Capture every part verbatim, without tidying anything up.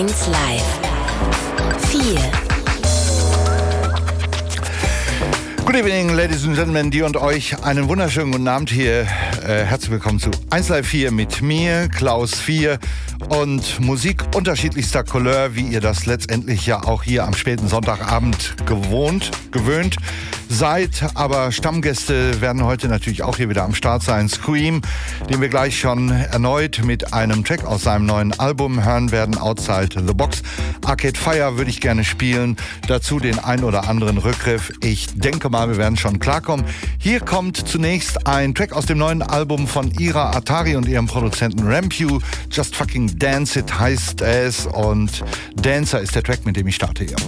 eins Live. vier. Good evening, ladies and gentlemen, dir und euch einen wunderschönen guten Abend hier. Äh, herzlich willkommen zu eins Live vier mit mir, Klaus vier, und Musik unterschiedlichster Couleur, wie ihr das letztendlich ja auch hier am späten Sonntagabend gewohnt, gewöhnt seid. Aber Stammgäste werden heute natürlich auch hier wieder am Start sein. Scream, den wir gleich schon erneut mit einem Track aus seinem neuen Album hören werden, Outside the Box. Arcade Fire würde ich gerne spielen, dazu den ein oder anderen Rückgriff. Ich denke mal, wir werden schon klarkommen. Hier kommt zunächst ein Track aus dem neuen Album von Ira Atari und ihrem Produzenten Rampew. Just Fucking Dance It heißt es, und Dancer ist der Track, mit dem ich starte hier.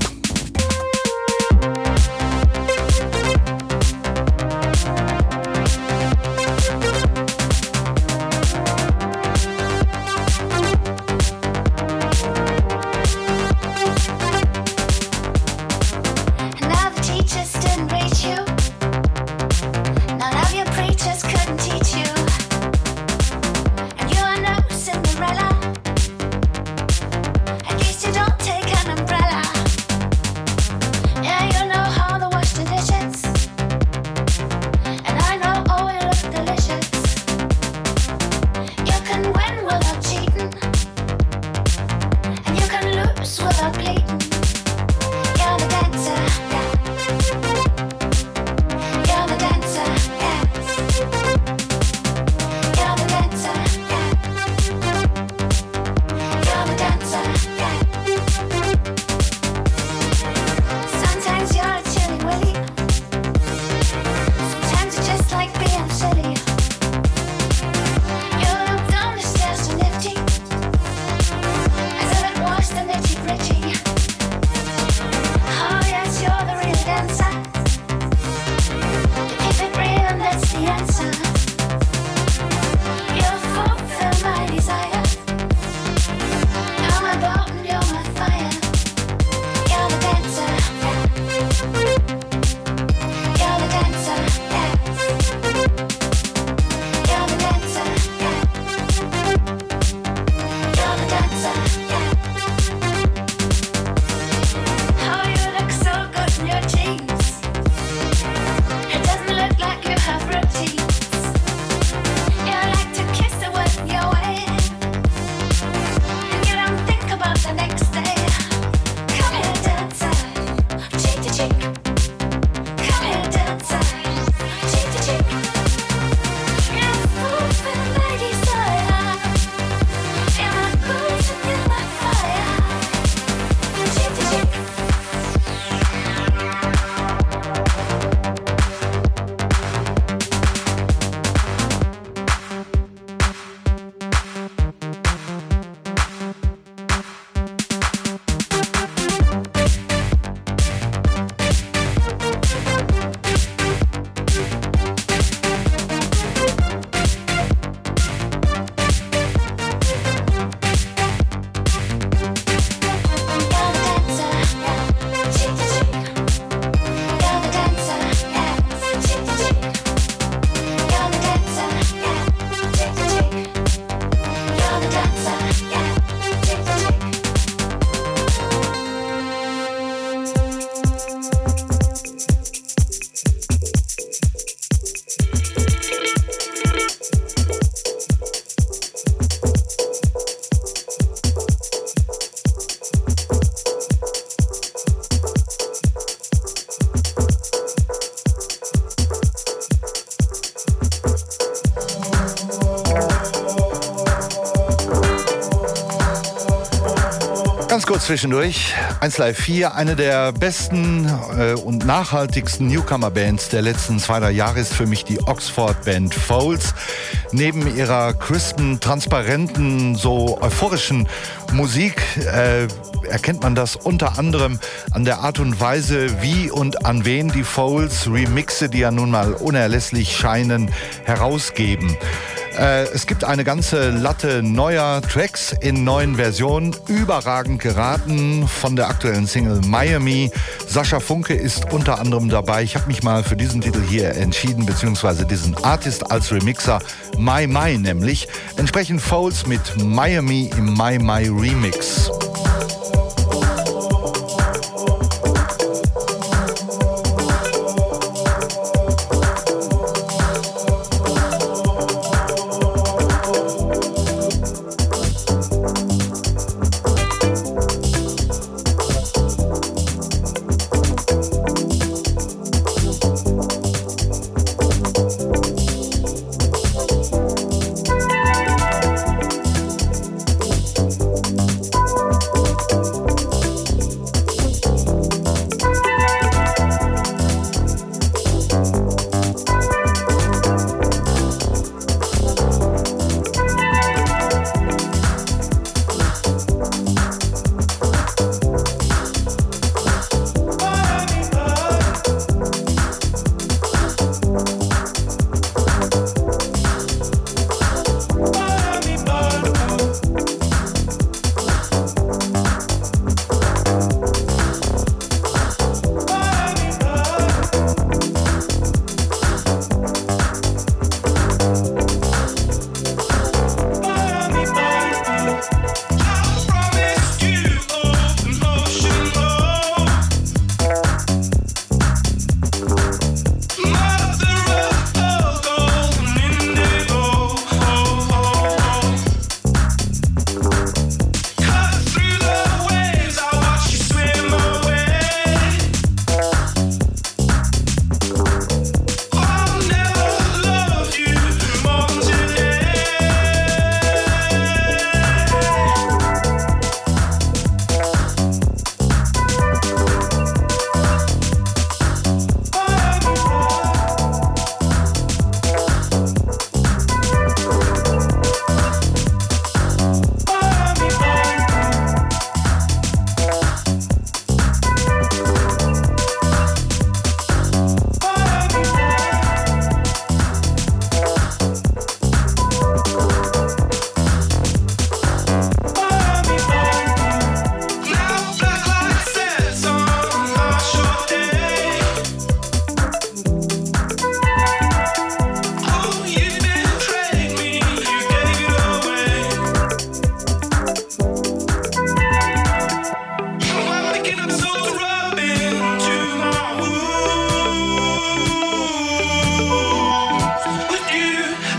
Ganz kurz zwischendurch, eins Live vier, eine der besten äh, und nachhaltigsten Newcomer-Bands der letzten zwei, drei Jahre ist für mich die Oxford-Band Foals. Neben ihrer crispen, transparenten, so euphorischen Musik äh, erkennt man das unter anderem an der Art und Weise, wie und an wen die Foals Remixe, die ja nun mal unerlässlich scheinen, herausgeben. Äh, es gibt eine ganze Latte neuer Tracks in neuen Versionen, überragend geraten von der aktuellen Single Miami. Sascha Funke ist unter anderem dabei. Ich habe mich mal für diesen Titel hier entschieden, beziehungsweise diesen Artist als Remixer, My My nämlich. Entsprechend Foals mit Miami im My My Remix.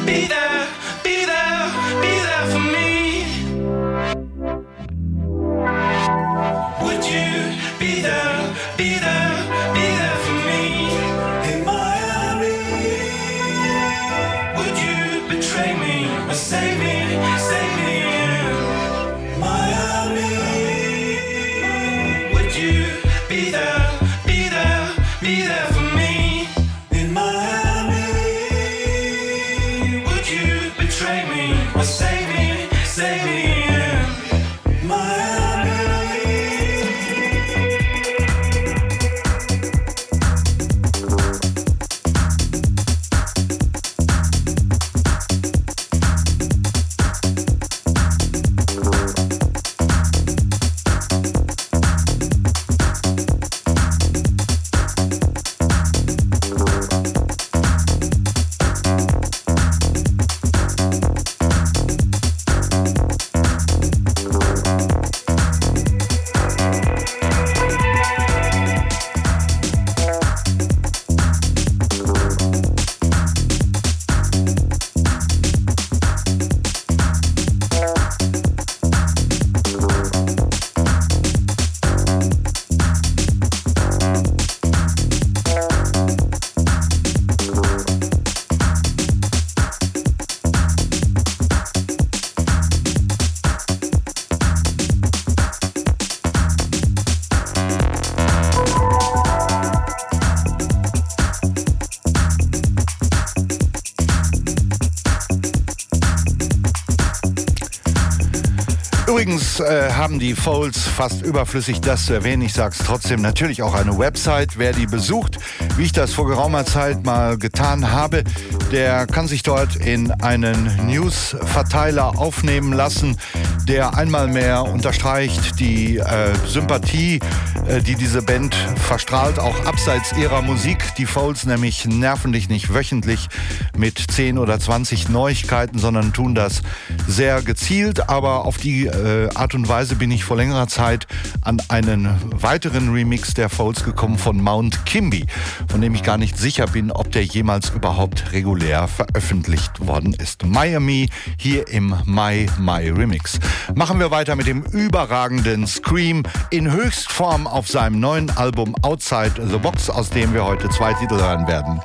Übrigens äh, haben die Folds, fast überflüssig das zu erwähnen, ich sag's trotzdem, natürlich auch eine Website. Wer die besucht, wie ich das vor geraumer Zeit mal getan habe, der kann sich dort in einen News-Verteiler aufnehmen lassen, der einmal mehr unterstreicht die äh, Sympathie, äh, die diese Band verstrahlt, auch abseits ihrer Musik. Die Folds nämlich nerven dich nicht wöchentlich mit zehn oder zwanzig Neuigkeiten, sondern tun das sehr gezielt. Aber auf die äh, Art und Weise bin ich vor längerer Zeit an einen weiteren Remix der Folds gekommen von Mount Kimby, von dem ich gar nicht sicher bin, ob der jemals überhaupt regulär veröffentlicht worden ist. Miami hier im My My Remix. Machen wir weiter mit dem überragenden Scream in Höchstform auf seinem neuen Album Outside the Box, aus dem wir heute zwei Titel hören werden.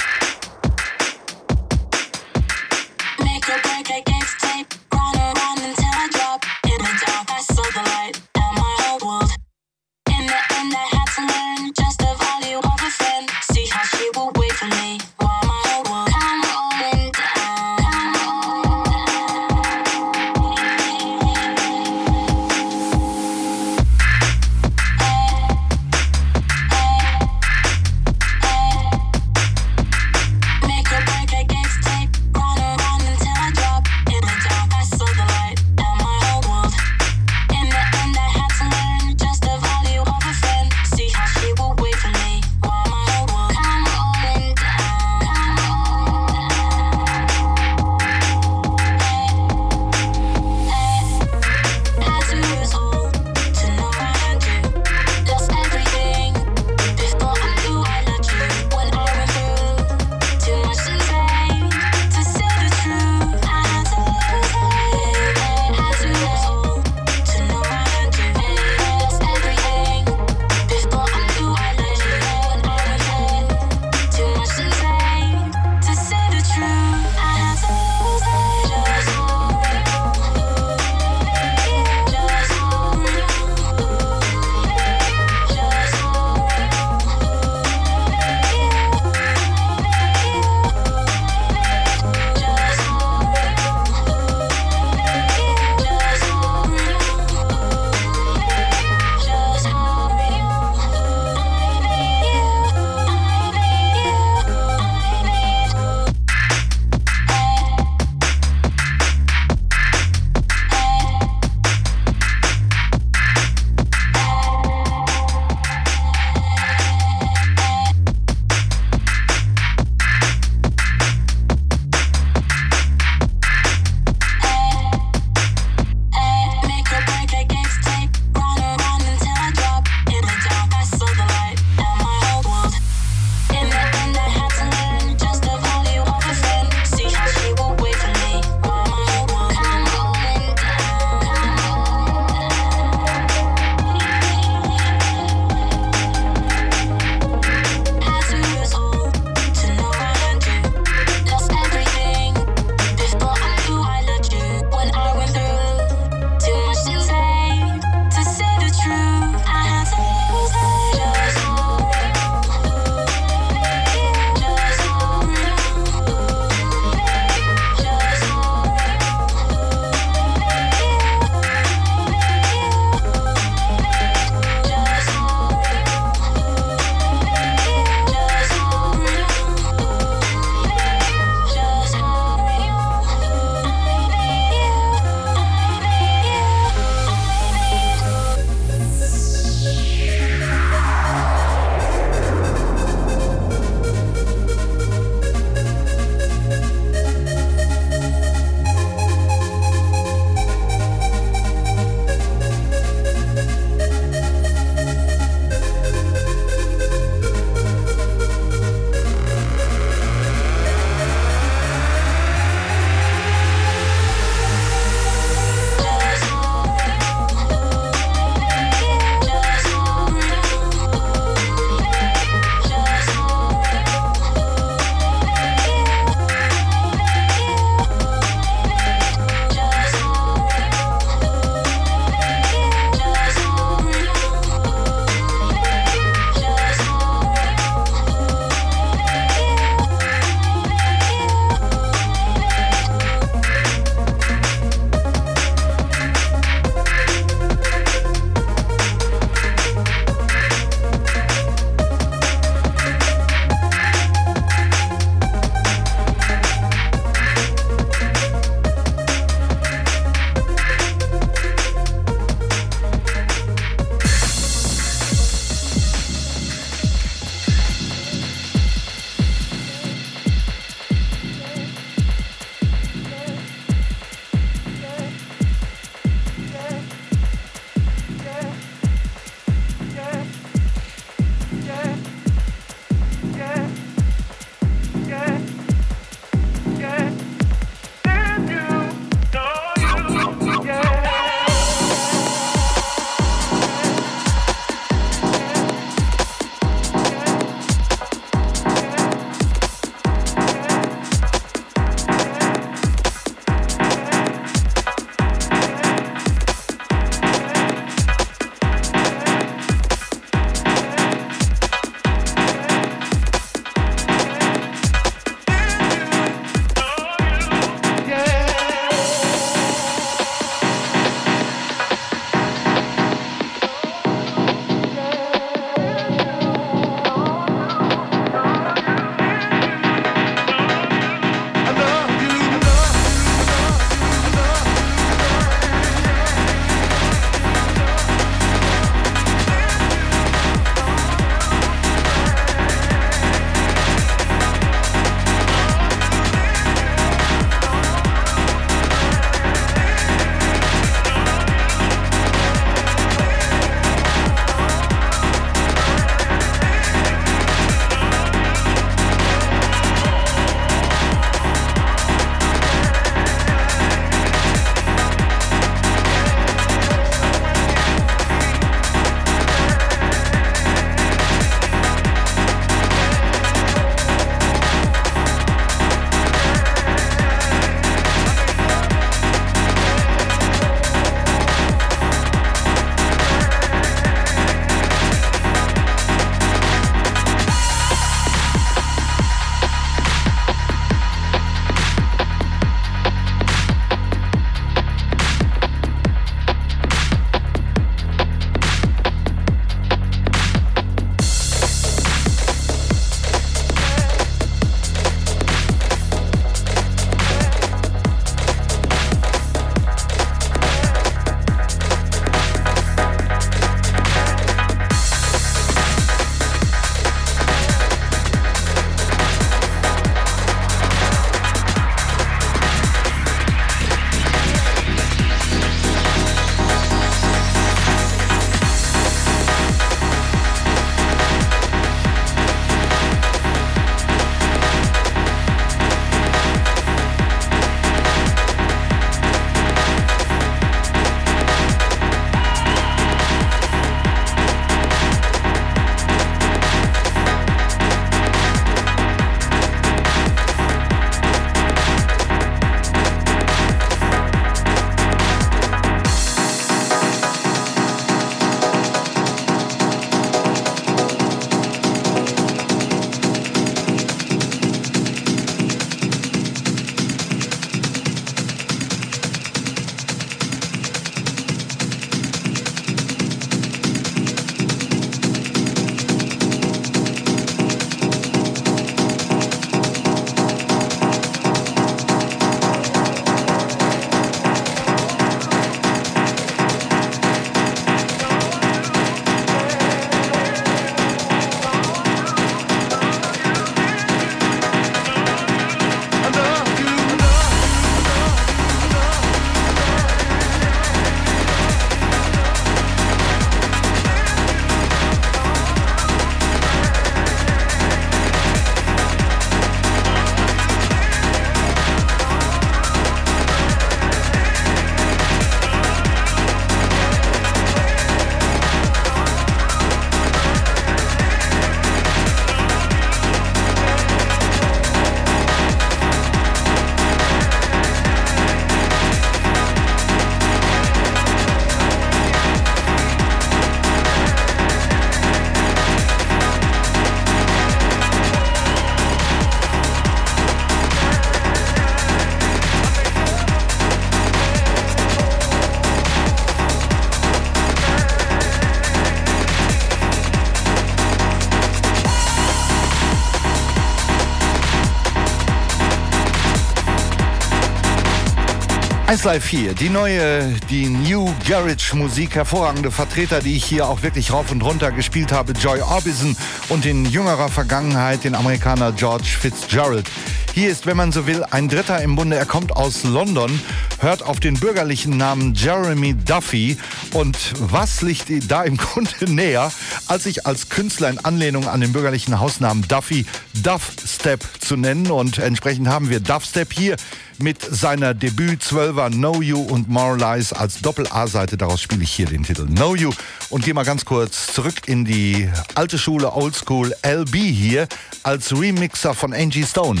eins Live vier, die neue, die New Garage Musik, hervorragende Vertreter, die ich hier auch wirklich rauf und runter gespielt habe, Joy Orbison und in jüngerer Vergangenheit den Amerikaner George Fitzgerald. Hier ist, wenn man so will, ein Dritter im Bunde. Er kommt aus London, hört auf den bürgerlichen Namen Jeremy Duffy. Und was liegt da im Grunde näher, als sich als Künstler in Anlehnung an den bürgerlichen Hausnamen Duffy Duffstep zu nennen? Und entsprechend haben wir Duffstep hier mit seiner Debüt-Zwölfer Know You und More Lies als Doppel-A-Seite. Daraus spiele ich hier den Titel Know You und gehe mal ganz kurz zurück in die alte Schule, Oldschool. L B hier als Remixer von Angie Stone.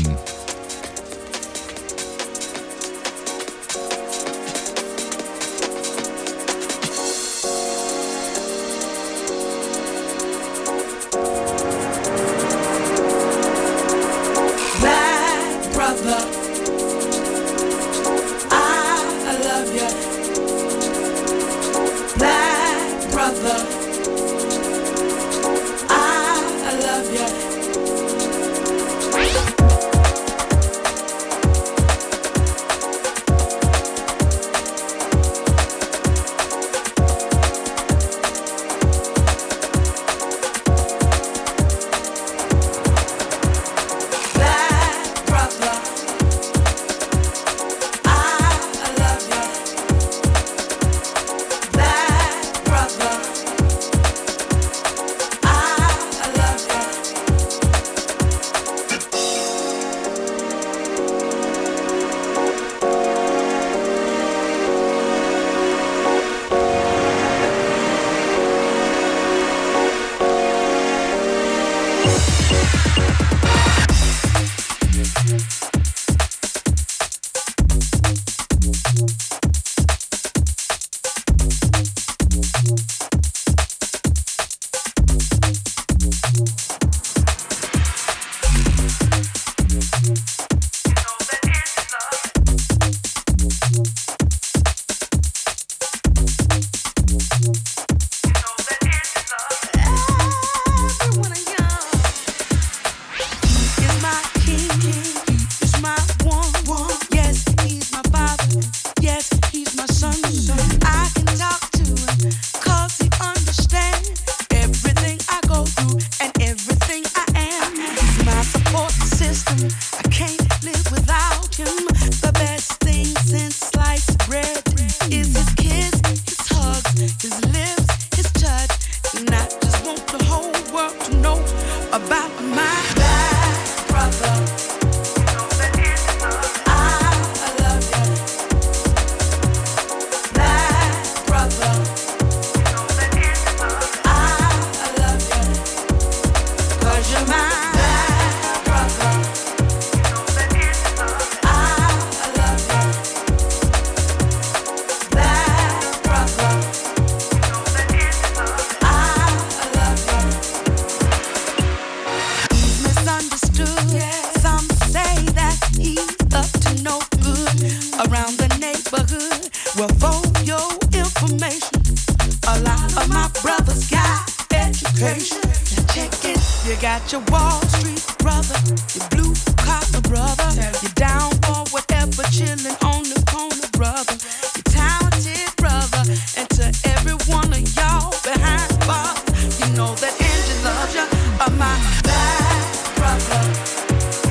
Know that Angie loves you, uh, my bad brother.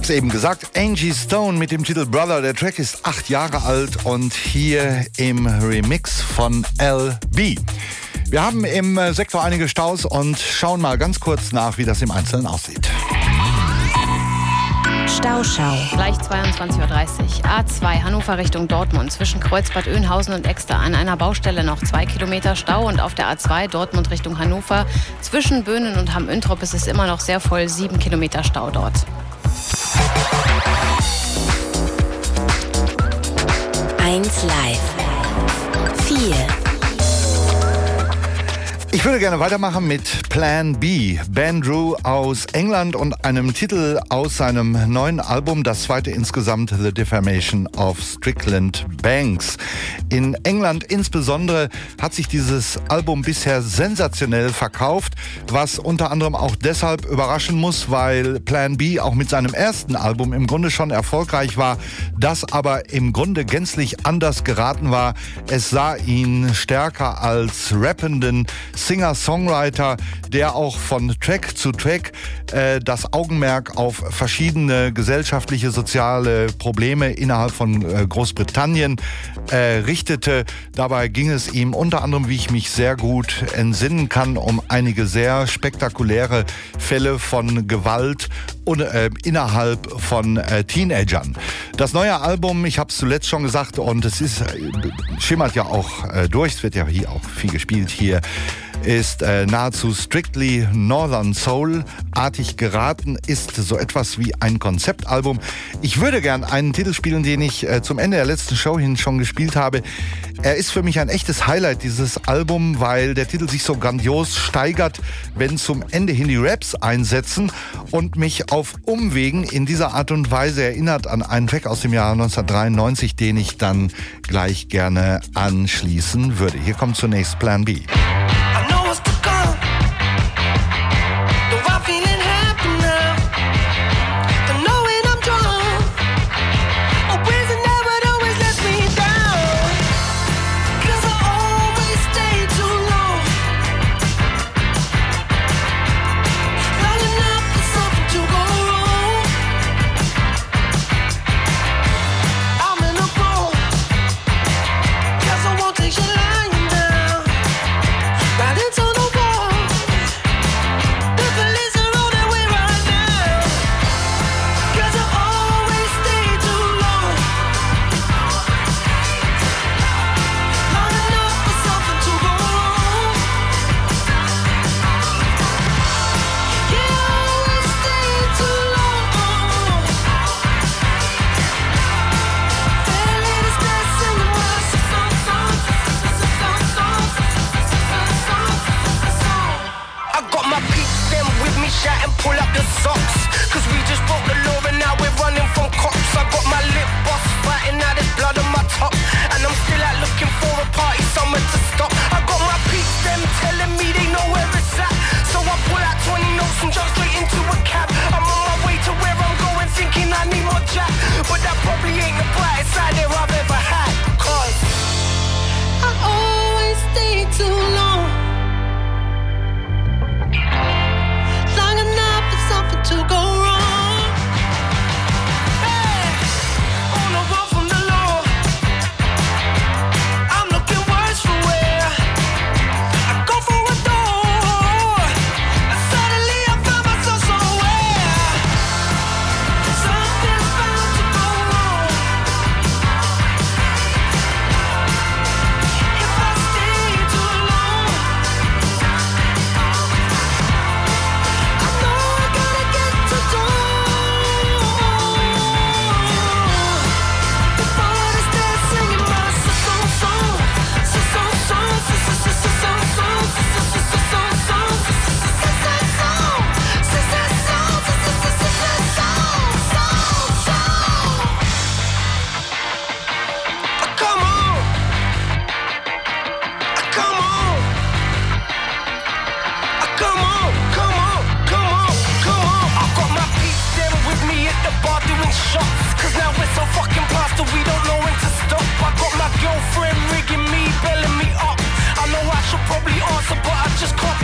habe es eben gesagt, Angie Stone mit dem Titel Brother. Der Track ist acht Jahre alt und hier im Remix von L B. Wir haben im Sektor einige Staus und schauen mal ganz kurz nach, wie das im Einzelnen aussieht. Stauschau. Gleich zweiundzwanzig Uhr dreißig. A zwei Hannover Richtung Dortmund. Zwischen Kreuzbad Oeynhausen und Exter an einer Baustelle noch zwei Kilometer Stau. Und auf der A zwei Dortmund Richtung Hannover. Zwischen Böhnen und Hamm-Üntrop ist es immer noch sehr voll. Sieben Kilometer Stau dort. eins Live. vier. Ich würde gerne weitermachen mit Plan B, Bandrew aus England und einem Titel aus seinem neuen Album, das zweite insgesamt, The Defamation of Strickland Banks. In England insbesondere hat sich dieses Album bisher sensationell verkauft, was unter anderem auch deshalb überraschen muss, weil Plan B auch mit seinem ersten Album im Grunde schon erfolgreich war, das aber im Grunde gänzlich anders geraten war. Es sah ihn stärker als rappenden Singer-Songwriter, der auch von Track zu Track äh, das Augenmerk auf verschiedene gesellschaftliche, soziale Probleme innerhalb von äh, Großbritannien äh, richtete. Dabei ging es ihm unter anderem, wie ich mich sehr gut entsinnen kann, um einige sehr spektakuläre Fälle von Gewalt und, äh, innerhalb von äh, Teenagern. Das neue Album, ich habe es zuletzt schon gesagt, und es ist, äh, schimmert ja auch äh, durch, es wird ja hier auch viel gespielt hier, ist äh, nahezu strictly Northern Soul-artig geraten, ist so etwas wie ein Konzeptalbum. Ich würde gern einen Titel spielen, den ich äh, zum Ende der letzten Show hin schon gespielt habe. Er ist für mich ein echtes Highlight, dieses Album, weil der Titel sich so grandios steigert, wenn zum Ende hin die Raps einsetzen und mich auf Umwegen in dieser Art und Weise erinnert an einen Track aus dem Jahr neunzehnhundertdreiundneunzig, den ich dann gleich gerne anschließen würde. Hier kommt zunächst Plan B.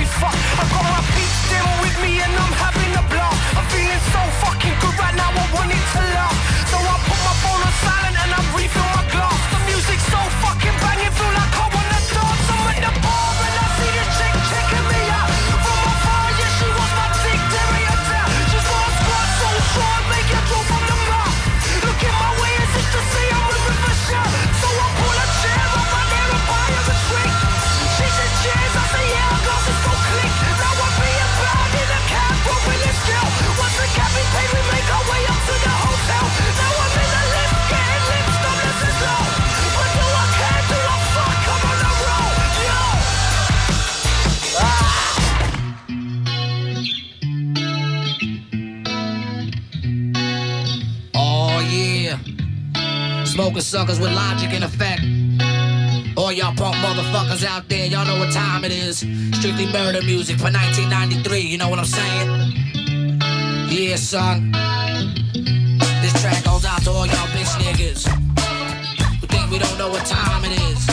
I got my beats them with me and I'm having a blast. I'm feeling so fucking good right now, I want it Smoking suckers with logic in effect. All y'all punk motherfuckers out there, y'all know what time it is. Strictly murder music for nineteen ninety-three, you know what I'm saying? Yeah, son. This track goes out to all y'all bitch niggas who think we don't know what time it is.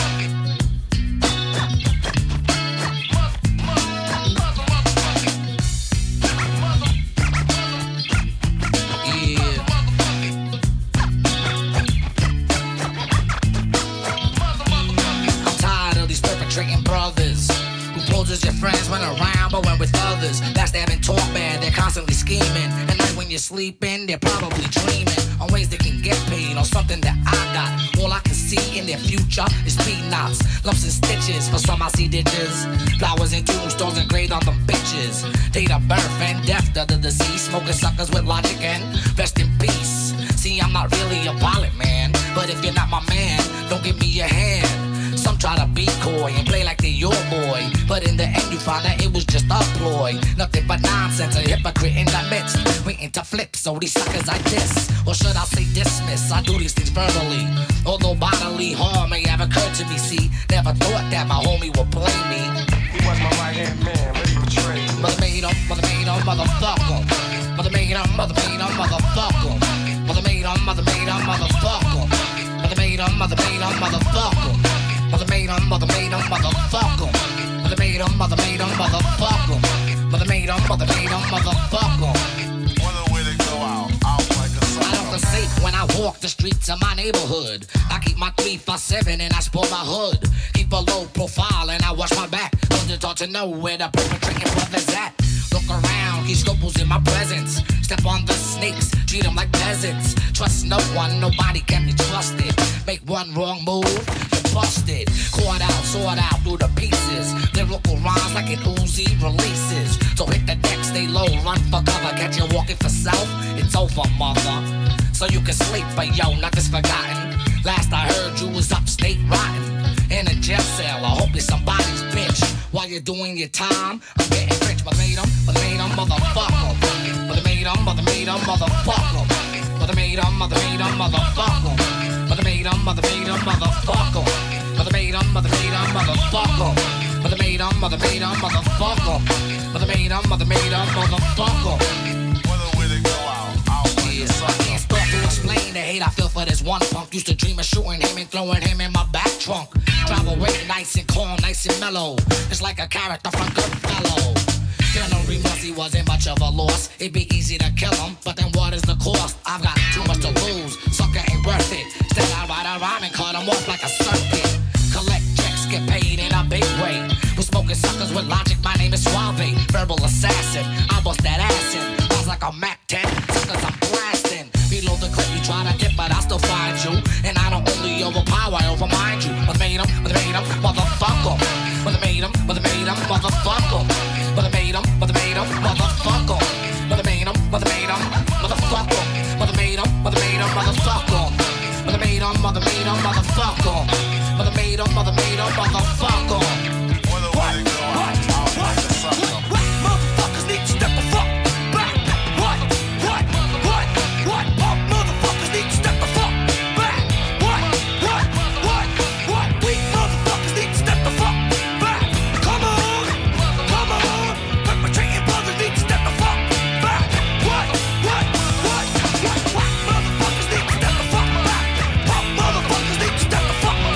Brothers who poses your friends when around, but when with others, that's they haven't talk bad. They're constantly scheming. At night when you're sleeping, they're probably dreaming on ways they can get paid on something that I got. All I can see in their future is peanuts, lumps and stitches. For some I see ditches, flowers and tombstones engraved on them bitches. Date of birth and death of the deceased. Smoking suckers with logic and rest in peace. See, I'm not really a pilot, man, but if you're not my man, don't give me your hand. Some try to be coy and play like they're your boy, but in the end you find that it was just a ploy. Nothing but nonsense, a hypocrite in the midst, waiting to flip, so these suckers I diss. Or should I say dismiss? I do these things verbally, although bodily harm may have occurred to me. See, never thought that my homie would play me. He was my right-hand man, but he betrayed me. Mother made him, mother made him, motherfucker. Mother made him, mother made him, motherfucker. Mother made him, mother made him, motherfucker. Mother made him, mother made him, motherfucker. Mother made him, mother made him, motherfucker. Mother made him, mother made him, motherfucker. Mother made him, mother made him, motherfucker. Whether way they go out, out like a sucker. I don't feel safe when I walk the streets of my neighborhood. I keep my three five seven and I spoil my hood. Keep a low profile and I watch my back. Don't talk to know where the perpetrating brother's at. Look around, keep scopes in my presence. Step on the snakes, treat them like peasants. Trust no one, nobody can be trusted. Make one wrong move, you're busted. Caught out, sort out through the pieces. Lyrical rhymes like an Uzi releases. So hit the deck, stay low, run for cover. Catch you walking for self, it's over, mother. So you can sleep, but yo, nothing's forgotten. Last I heard you was upstate rotten. In a jail cell, I hope you're somebody's bitch. While you're doing your time, I'm getting rich. Mother made him, mother made him, motherfucker. Mother made him, mother made him, motherfucker. Mother made him, mother made him, motherfucker. Mother made him, mother made him, motherfucker. Mother made him, mother made him, motherfucker. Mother made him, mother made him, motherfucker. Mother made him, mother made him, motherfucker. Whether way they go out, out like a sucker. I can't start to explain the hate I feel for this one punk. Used to dream of shooting him and throwing him in my back trunk. Drive away nice and calm, nice and mellow. It's like a character from Goodfellow. Colonel remorse, he wasn't much of a loss. It'd be easy to kill him, but then what is the cost? I've got too much to lose, sucker ain't worth it. Instead I write a rhyme and cut him off like a circuit. Collect checks, get paid in a big way. We're smoking suckers with logic, my name is Suave. Verbal assassin, I bust that ass in. Sounds like a Mac ten, suckers I'm blasting. Below the clip you try to dip, but I still find you. And I don't only overpower, I overmind you. Mother made him, mother made him, motherfucker. Mother made him, mother made him, motherfucker. Mother made him, mother made him, motherfucker. Mother made him, mother made him, motherfucker. Mother made him, mother made him, motherfucker. Mother made him, mother made him, motherfucker. Mother made him, mother made him, motherfucker. Whether way they go out, out like a sucker. Motherfuckers need to step the fuck back. What? What? What? What? Punk motherfuckers need to step the fuck back. What? What? What? What? Weak motherfuckers need to step the fuck back. Come on, come on. Perpetrating brothers need to step the fuck back. What? What? What? What? What? Motherfuckers need to step the fuck back. Punk motherfuckers need to step the fuck back.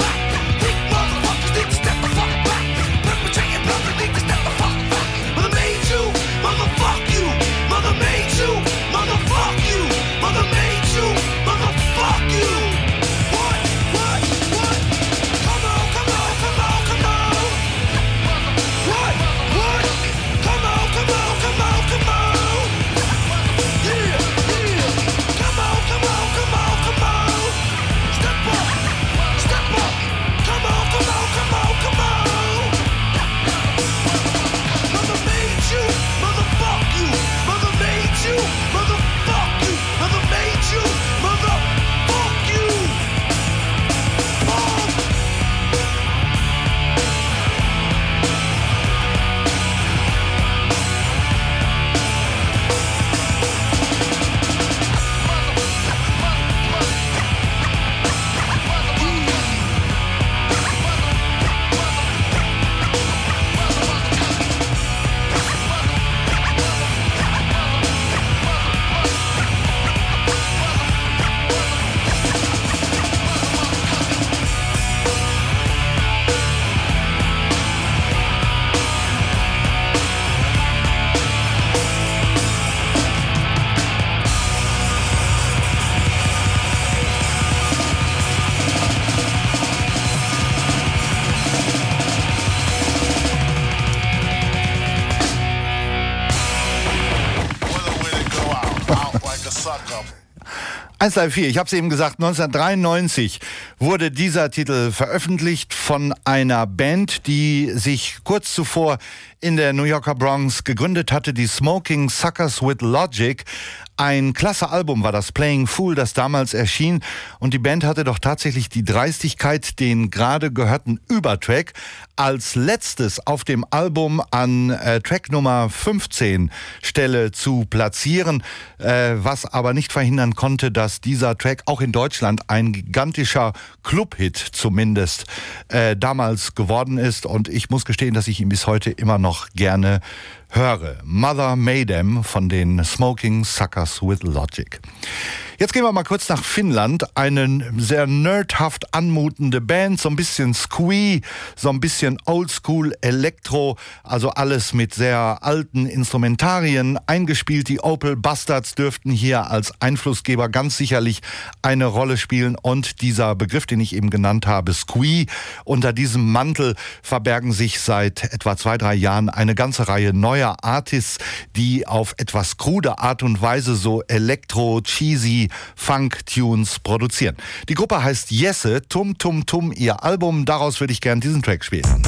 eins Live vier, ich habe es eben gesagt, neunzehnhundertdreiundneunzig wurde dieser Titel veröffentlicht von einer Band, die sich kurz zuvor in der New Yorker Bronx gegründet hatte, die Smoking Suckers with Logic. Ein klasse Album war das, Playing Fool, das damals erschien. Und die Band hatte doch tatsächlich die Dreistigkeit, den gerade gehörten Übertrack als letztes auf dem Album an äh, Track Nummer fünfzehn Stelle zu platzieren, äh, was aber nicht verhindern konnte, dass dieser Track auch in Deutschland ein gigantischer Clubhit zumindest äh, damals geworden ist. Und ich muss gestehen, dass ich ihn bis heute immer noch gerne höre. Mother Mayhem von den Smoking Suckers with Logic. Jetzt gehen wir mal kurz nach Finnland. Eine sehr nerdhaft anmutende Band, so ein bisschen Squee, so ein bisschen Oldschool Elektro, also alles mit sehr alten Instrumentarien eingespielt. Die Opel Bastards dürften hier als Einflussgeber ganz sicherlich eine Rolle spielen. Und dieser Begriff, den ich eben genannt habe, Squee, unter diesem Mantel verbergen sich seit etwa zwei, drei Jahren eine ganze Reihe neuer Artists, die auf etwas krude Art und Weise so Elektro, cheesy Funk-Tunes produzieren. Die Gruppe heißt Jesse, Tum Tum Tum, ihr Album. Daraus würde ich gern diesen Track spielen.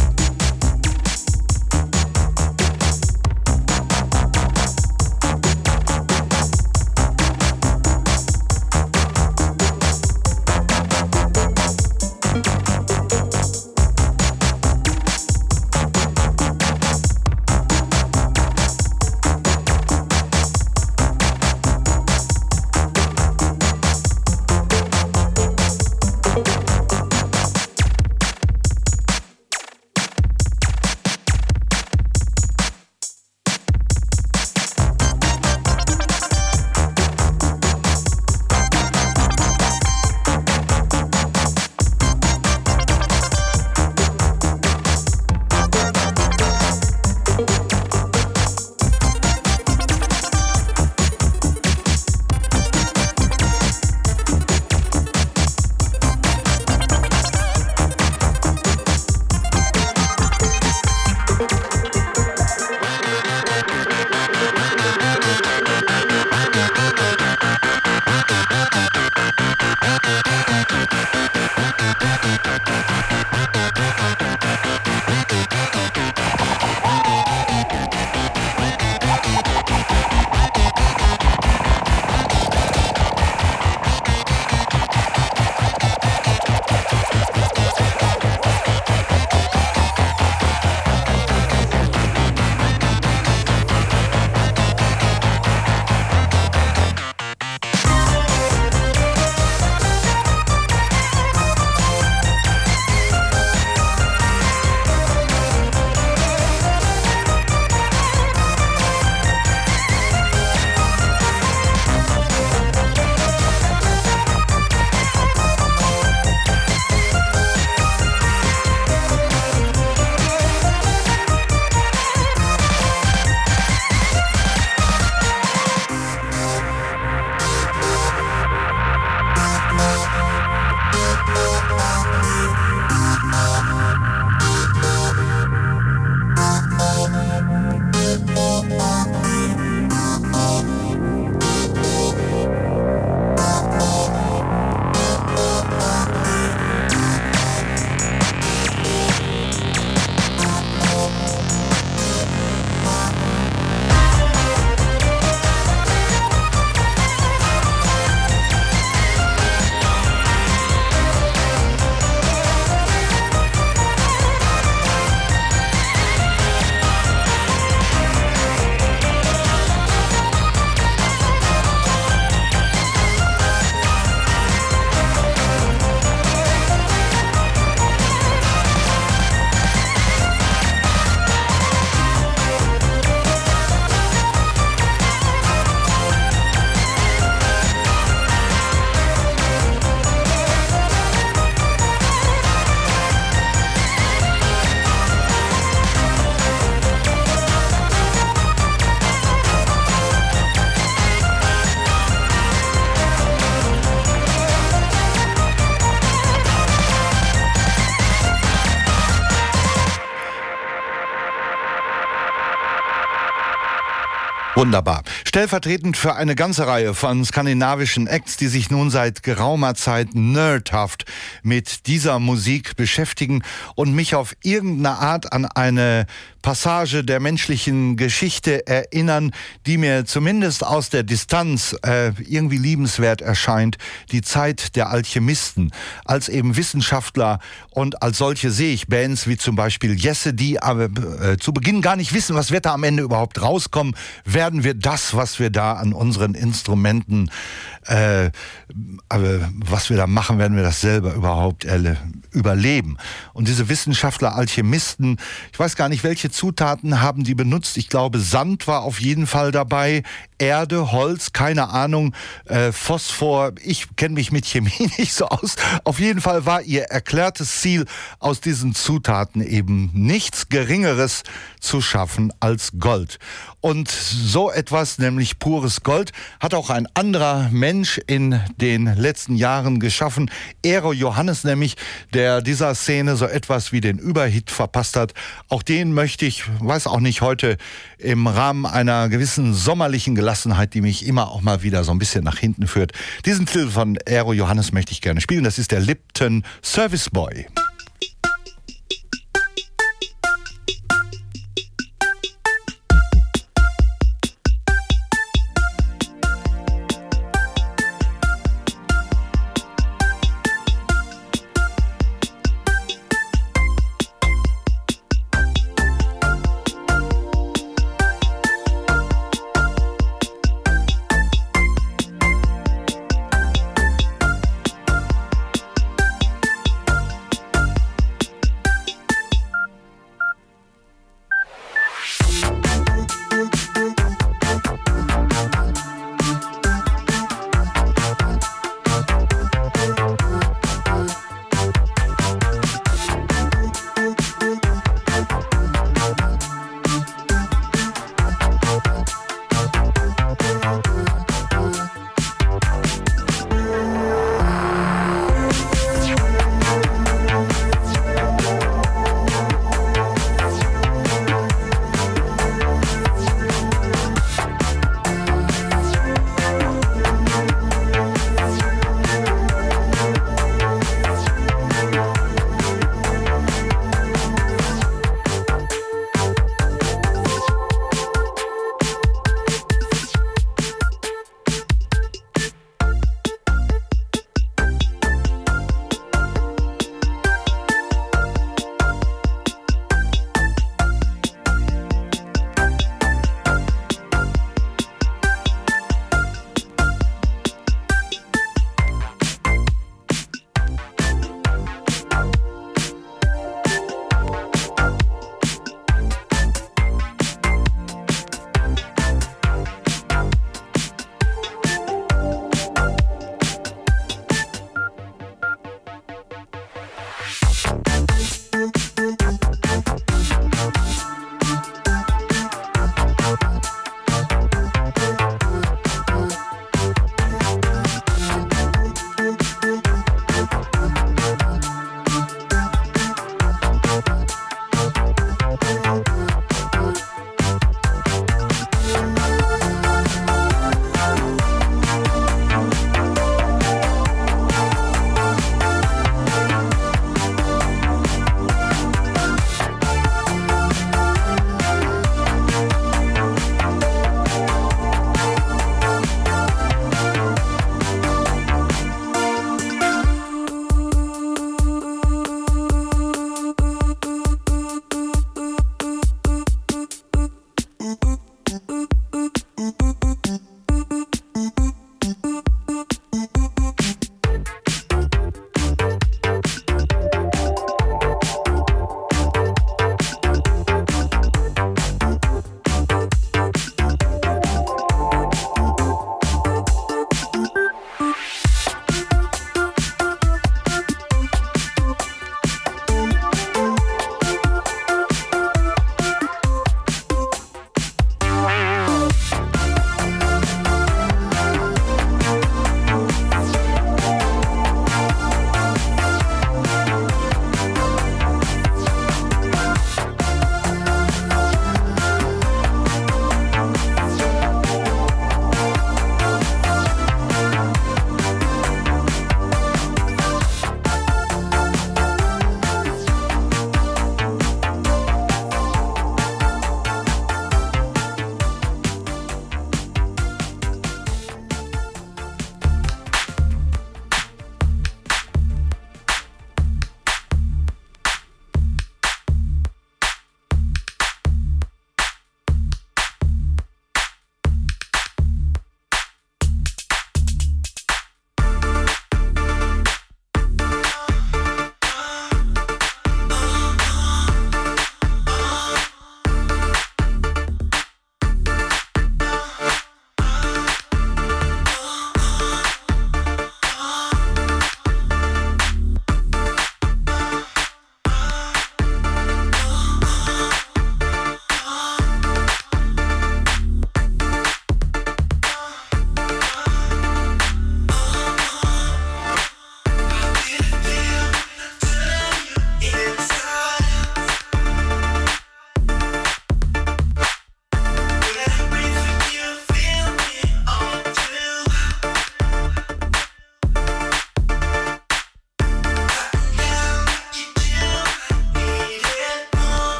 Wunderbar. Stellvertretend für eine ganze Reihe von skandinavischen Acts, die sich nun seit geraumer Zeit nerdhaft mit dieser Musik beschäftigen und mich auf irgendeine Art an eine Passage der menschlichen Geschichte erinnern, die mir zumindest aus der Distanz äh, irgendwie liebenswert erscheint. Die Zeit der Alchemisten. Als eben Wissenschaftler und als solche sehe ich Bands wie zum Beispiel Jesse, die aber äh, zu Beginn gar nicht wissen, was wird da am Ende überhaupt rauskommen. Werden wir das, was wir da an unseren Instrumenten, äh, aber was wir da machen, werden wir das selber überhaupt erle- überleben? Und diese Wissenschaftler, Alchemisten, ich weiß gar nicht, welche Zutaten haben die benutzt. Ich glaube, Sand war auf jeden Fall dabei, Erde, Holz, keine Ahnung, äh, Phosphor. Ich kenne mich mit Chemie nicht so aus. Auf jeden Fall war ihr erklärtes Ziel, aus diesen Zutaten eben nichts Geringeres zu schaffen als Gold. Und so etwas, nämlich pures Gold, hat auch ein anderer Mensch in den letzten Jahren geschaffen. Eero Johannes nämlich, der dieser Szene so etwas wie den Überhit verpasst hat. Auch den möchte ich, weiß auch nicht, heute im Rahmen einer gewissen sommerlichen Gelassenheit, die mich immer auch mal wieder so ein bisschen nach hinten führt. Diesen Titel von Eero Johannes möchte ich gerne spielen. Das ist der Lipton Service Boy.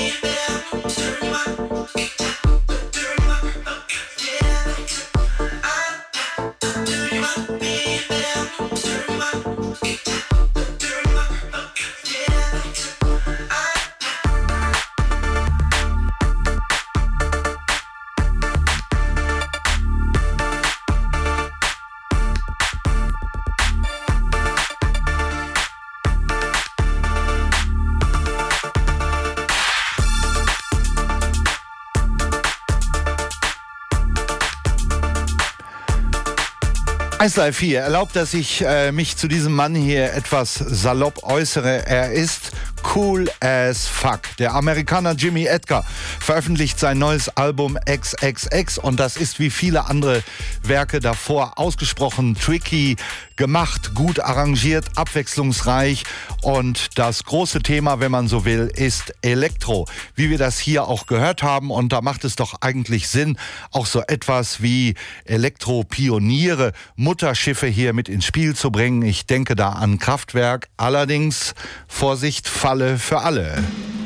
eins Live vier erlaubt, dass ich äh, mich zu diesem Mann hier etwas salopp äußere. Er ist cool as fuck. Der Amerikaner Jimmy Edgar veröffentlicht sein neues Album X X X und das ist wie viele andere Werke davor ausgesprochen tricky gemacht, gut arrangiert, abwechslungsreich und das große Thema, wenn man so will, ist Elektro, wie wir das hier auch gehört haben und da macht es doch eigentlich Sinn, auch so etwas wie Elektro-Pioniere, Mutterschiffe hier mit ins Spiel zu bringen. Ich denke da an Kraftwerk, allerdings Vorsicht, Falle für alle.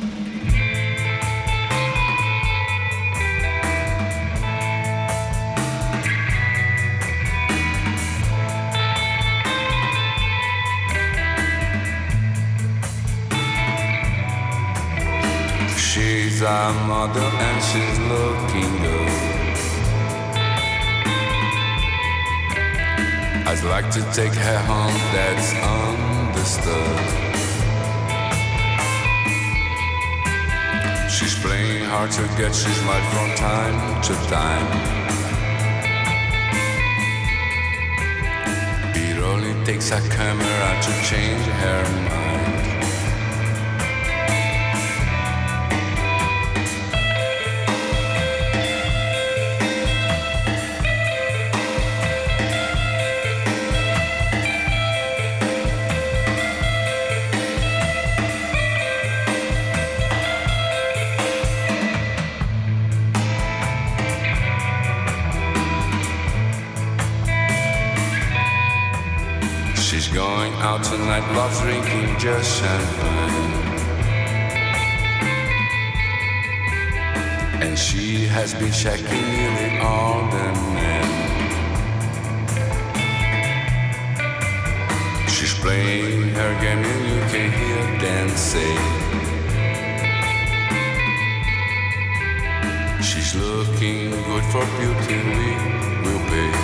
She's a model and she's looking good. I'd like to take her home, that's understood. She's playing hard to get, she's smart from time to time. It only takes a camera to change her mind. Going out tonight, loves drinking just champagne. And she has been checking nearly all the men. She's playing her game and you can hear dancing. She's looking good for beauty, we will pay.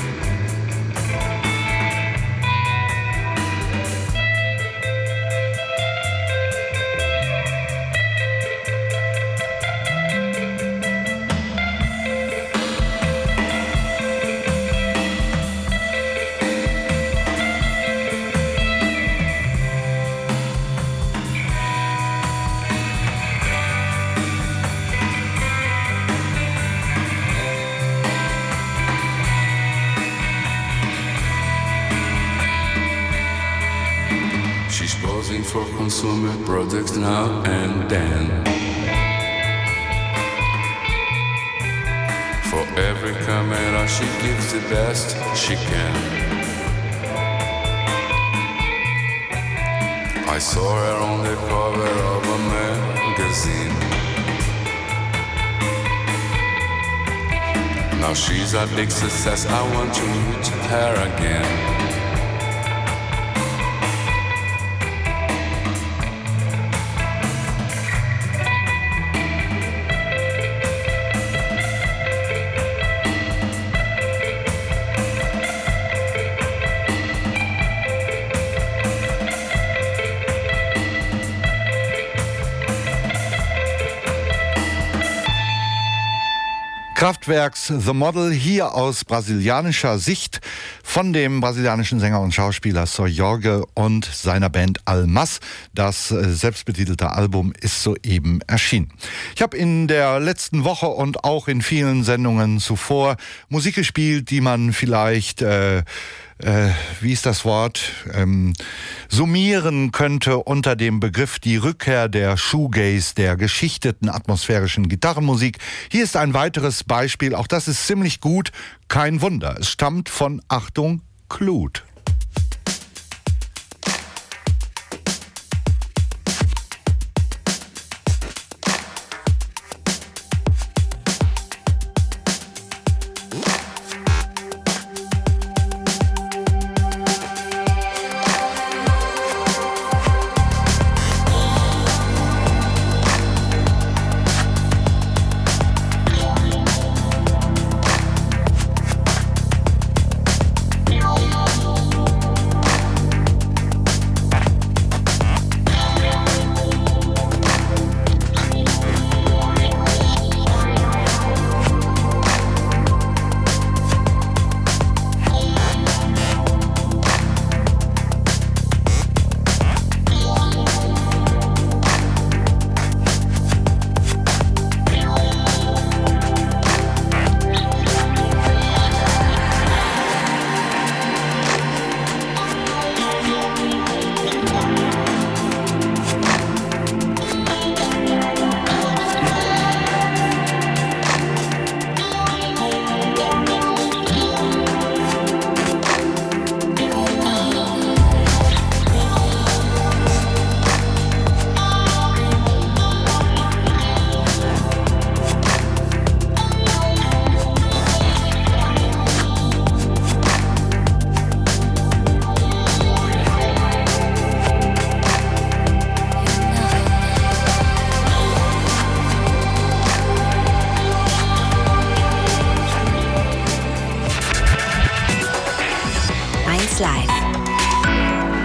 For consumer products now and then. For every camera she gives the best she can. I saw her on the cover of a magazine. Now she's a big success, I want to meet her again. Kraftwerks The Model hier aus brasilianischer Sicht von dem brasilianischen Sänger und Schauspieler Sr. Jorge und seiner Band Almas. Das äh, selbstbetitelte Album ist soeben erschienen. Ich habe in der letzten Woche und auch in vielen Sendungen zuvor Musik gespielt, die man vielleicht äh, Äh, wie ist das Wort, ähm, summieren könnte unter dem Begriff die Rückkehr der Shoegaze, der geschichteten atmosphärischen Gitarrenmusik. Hier ist ein weiteres Beispiel, auch das ist ziemlich gut, kein Wunder. Es stammt von, Achtung, Clute.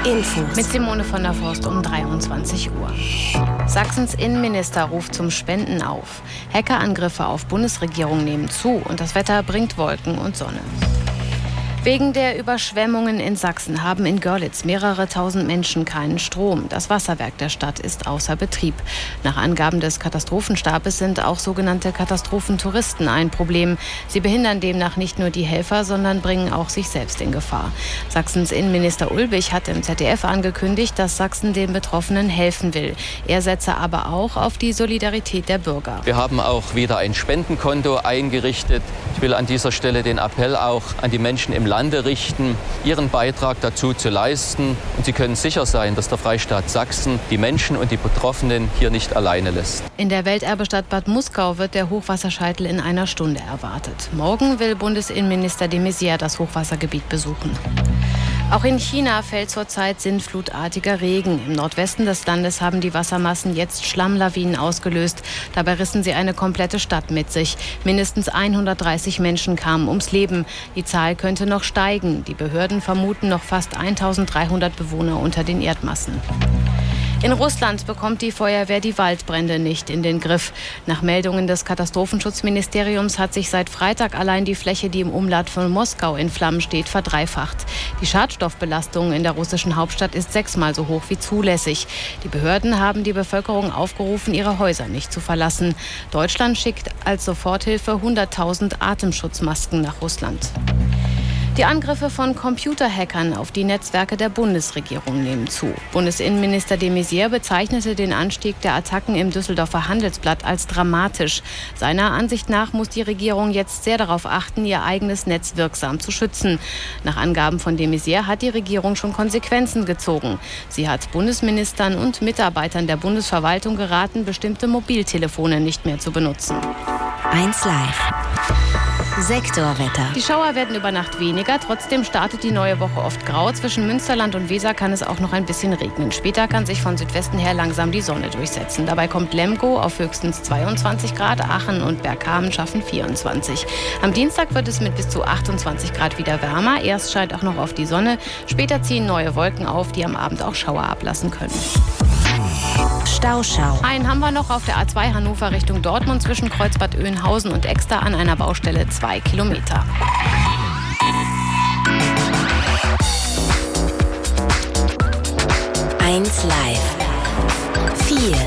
Infos. Mit Simone von der Forst um dreiundzwanzig Uhr. Sachsens Innenminister ruft zum Spenden auf. Hackerangriffe auf Bundesregierung nehmen zu und das Wetter bringt Wolken und Sonne. Wegen der Überschwemmungen in Sachsen haben in Görlitz mehrere tausend Menschen keinen Strom. Das Wasserwerk der Stadt ist außer Betrieb. Nach Angaben des Katastrophenstabes sind auch sogenannte Katastrophentouristen ein Problem. Sie behindern demnach nicht nur die Helfer, sondern bringen auch sich selbst in Gefahr. Sachsens Innenminister Ulbich hat im Z D F angekündigt, dass Sachsen den Betroffenen helfen will. Er setze aber auch auf die Solidarität der Bürger. Wir haben auch wieder ein Spendenkonto eingerichtet. Ich will an dieser Stelle den Appell auch an die Menschen im Land Lande richten, ihren Beitrag dazu zu leisten. Und Sie können sicher sein, dass der Freistaat Sachsen die Menschen und die Betroffenen hier nicht alleine lässt. In der Welterbestadt Bad Muskau wird der Hochwasserscheitel in einer Stunde erwartet. Morgen will Bundesinnenminister de Maizière das Hochwassergebiet besuchen. Auch in China fällt zurzeit sinnflutartiger Regen. Im Nordwesten des Landes haben die Wassermassen jetzt Schlammlawinen ausgelöst. Dabei rissen sie eine komplette Stadt mit sich. Mindestens hundertdreißig Menschen kamen ums Leben. Die Zahl könnte noch steigen. Die Behörden vermuten noch fast eintausenddreihundert Bewohner unter den Erdmassen. In Russland bekommt die Feuerwehr die Waldbrände nicht in den Griff. Nach Meldungen des Katastrophenschutzministeriums hat sich seit Freitag allein die Fläche, die im Umland von Moskau in Flammen steht, verdreifacht. Die Schadstoffbelastung in der russischen Hauptstadt ist sechsmal so hoch wie zulässig. Die Behörden haben die Bevölkerung aufgerufen, ihre Häuser nicht zu verlassen. Deutschland schickt als Soforthilfe hunderttausend Atemschutzmasken nach Russland. Die Angriffe von Computerhackern auf die Netzwerke der Bundesregierung nehmen zu. Bundesinnenminister de Maizière bezeichnete den Anstieg der Attacken im Düsseldorfer Handelsblatt als dramatisch. Seiner Ansicht nach muss die Regierung jetzt sehr darauf achten, ihr eigenes Netz wirksam zu schützen. Nach Angaben von de Maizière hat die Regierung schon Konsequenzen gezogen. Sie hat Bundesministern und Mitarbeitern der Bundesverwaltung geraten, bestimmte Mobiltelefone nicht mehr zu benutzen. eins Live. Sektorwetter. Die Schauer werden über Nacht weniger, trotzdem startet die neue Woche oft grau. Zwischen Münsterland und Weser kann es auch noch ein bisschen regnen. Später kann sich von Südwesten her langsam die Sonne durchsetzen. Dabei kommt Lemgo auf höchstens zweiundzwanzig Grad, Aachen und Bergkamen schaffen vierundzwanzig. Am Dienstag wird es mit bis zu achtundzwanzig Grad wieder wärmer. Erst scheint auch noch auf die Sonne, später ziehen neue Wolken auf, die am Abend auch Schauer ablassen können. Stauschau. Einen haben wir noch auf der A zwei Hannover Richtung Dortmund zwischen Kreuzbad Oeynhausen und Exter an einer Baustelle zwei Kilometer. eins Live. vier.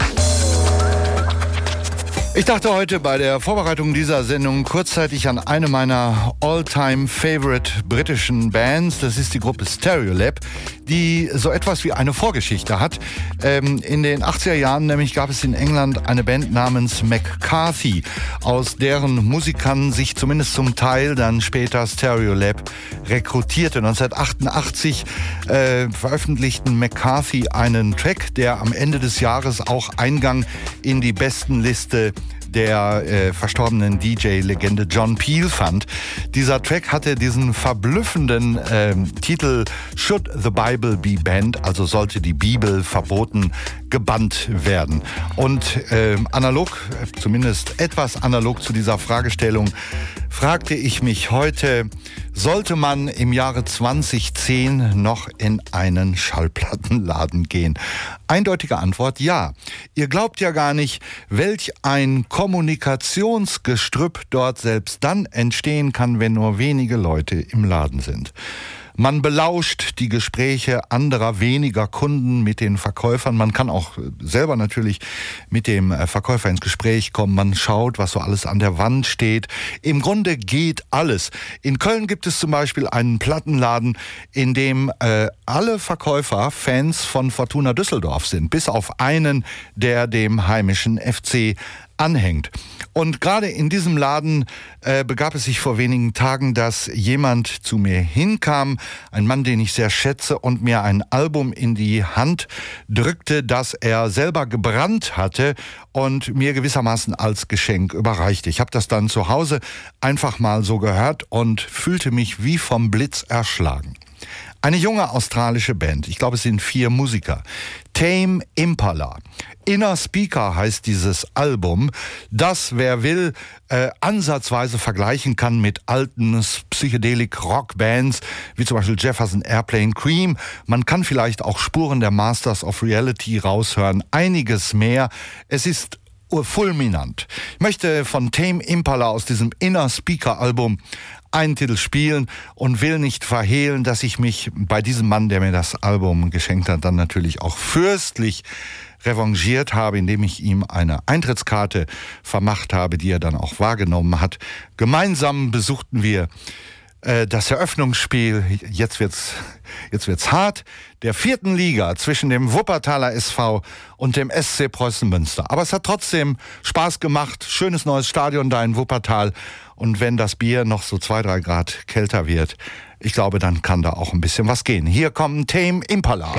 Ich dachte heute bei der Vorbereitung dieser Sendung kurzzeitig an eine meiner all-time-favorite britischen Bands. Das ist die Gruppe Stereolab, die so etwas wie eine Vorgeschichte hat. Ähm, in den achtziger Jahren nämlich gab es in England eine Band namens McCarthy, aus deren Musikern sich zumindest zum Teil dann später Stereolab rekrutierte. neunzehnhundertachtundachtzig äh, veröffentlichten McCarthy einen Track, der am Ende des Jahres auch Eingang in die Bestenliste der äh, verstorbenen D J-Legende John Peel fand. Dieser Track hatte diesen verblüffenden äh, Titel Should the Bible be banned? Also sollte die Bibel verboten gebannt werden. Und äh, analog, zumindest etwas analog zu dieser Fragestellung, fragte ich mich heute, sollte man im Jahre zweitausendzehn noch in einen Schallplattenladen gehen? Eindeutige Antwort, ja. Ihr glaubt ja gar nicht, welch ein Kommunikationsgestrüpp dort selbst dann entstehen kann, wenn nur wenige Leute im Laden sind. Man belauscht die Gespräche anderer weniger Kunden mit den Verkäufern. Man kann auch selber natürlich mit dem Verkäufer ins Gespräch kommen. Man schaut, was so alles an der Wand steht. Im Grunde geht alles. In Köln gibt es zum Beispiel einen Plattenladen, in dem äh, alle Verkäufer Fans von Fortuna Düsseldorf sind. Bis auf einen, der dem heimischen F C anhängt. Und gerade in diesem Laden äh, begab es sich vor wenigen Tagen, dass jemand zu mir hinkam, ein Mann, den ich sehr schätze, und mir ein Album in die Hand drückte, das er selber gebrannt hatte und mir gewissermaßen als Geschenk überreichte. Ich habe das dann zu Hause einfach mal so gehört und fühlte mich wie vom Blitz erschlagen. Eine junge australische Band, ich glaube es sind vier Musiker. Tame Impala. Inner Speaker heißt dieses Album, das, wer will, äh, ansatzweise vergleichen kann mit alten Psychedelic-Rock-Bands, wie zum Beispiel Jefferson Airplane, Cream. Man kann vielleicht auch Spuren der Masters of Reality raushören, einiges mehr. Es ist fulminant. Ich möchte von Tame Impala aus diesem Inner Speaker Album einen Titel spielen und will nicht verhehlen, dass ich mich bei diesem Mann, der mir das Album geschenkt hat, dann natürlich auch fürstlich revanchiert habe, indem ich ihm eine Eintrittskarte vermacht habe, die er dann auch wahrgenommen hat. Gemeinsam besuchten wir äh, das Eröffnungsspiel, jetzt wird's, jetzt wird's hart, der vierten Liga zwischen dem Wuppertaler S V und dem S C Preußen Münster. Aber es hat trotzdem Spaß gemacht. Schönes neues Stadion da in Wuppertal. Und wenn das Bier noch so zwei, drei Grad kälter wird, ich glaube, dann kann da auch ein bisschen was gehen. Hier kommt Tame Impala.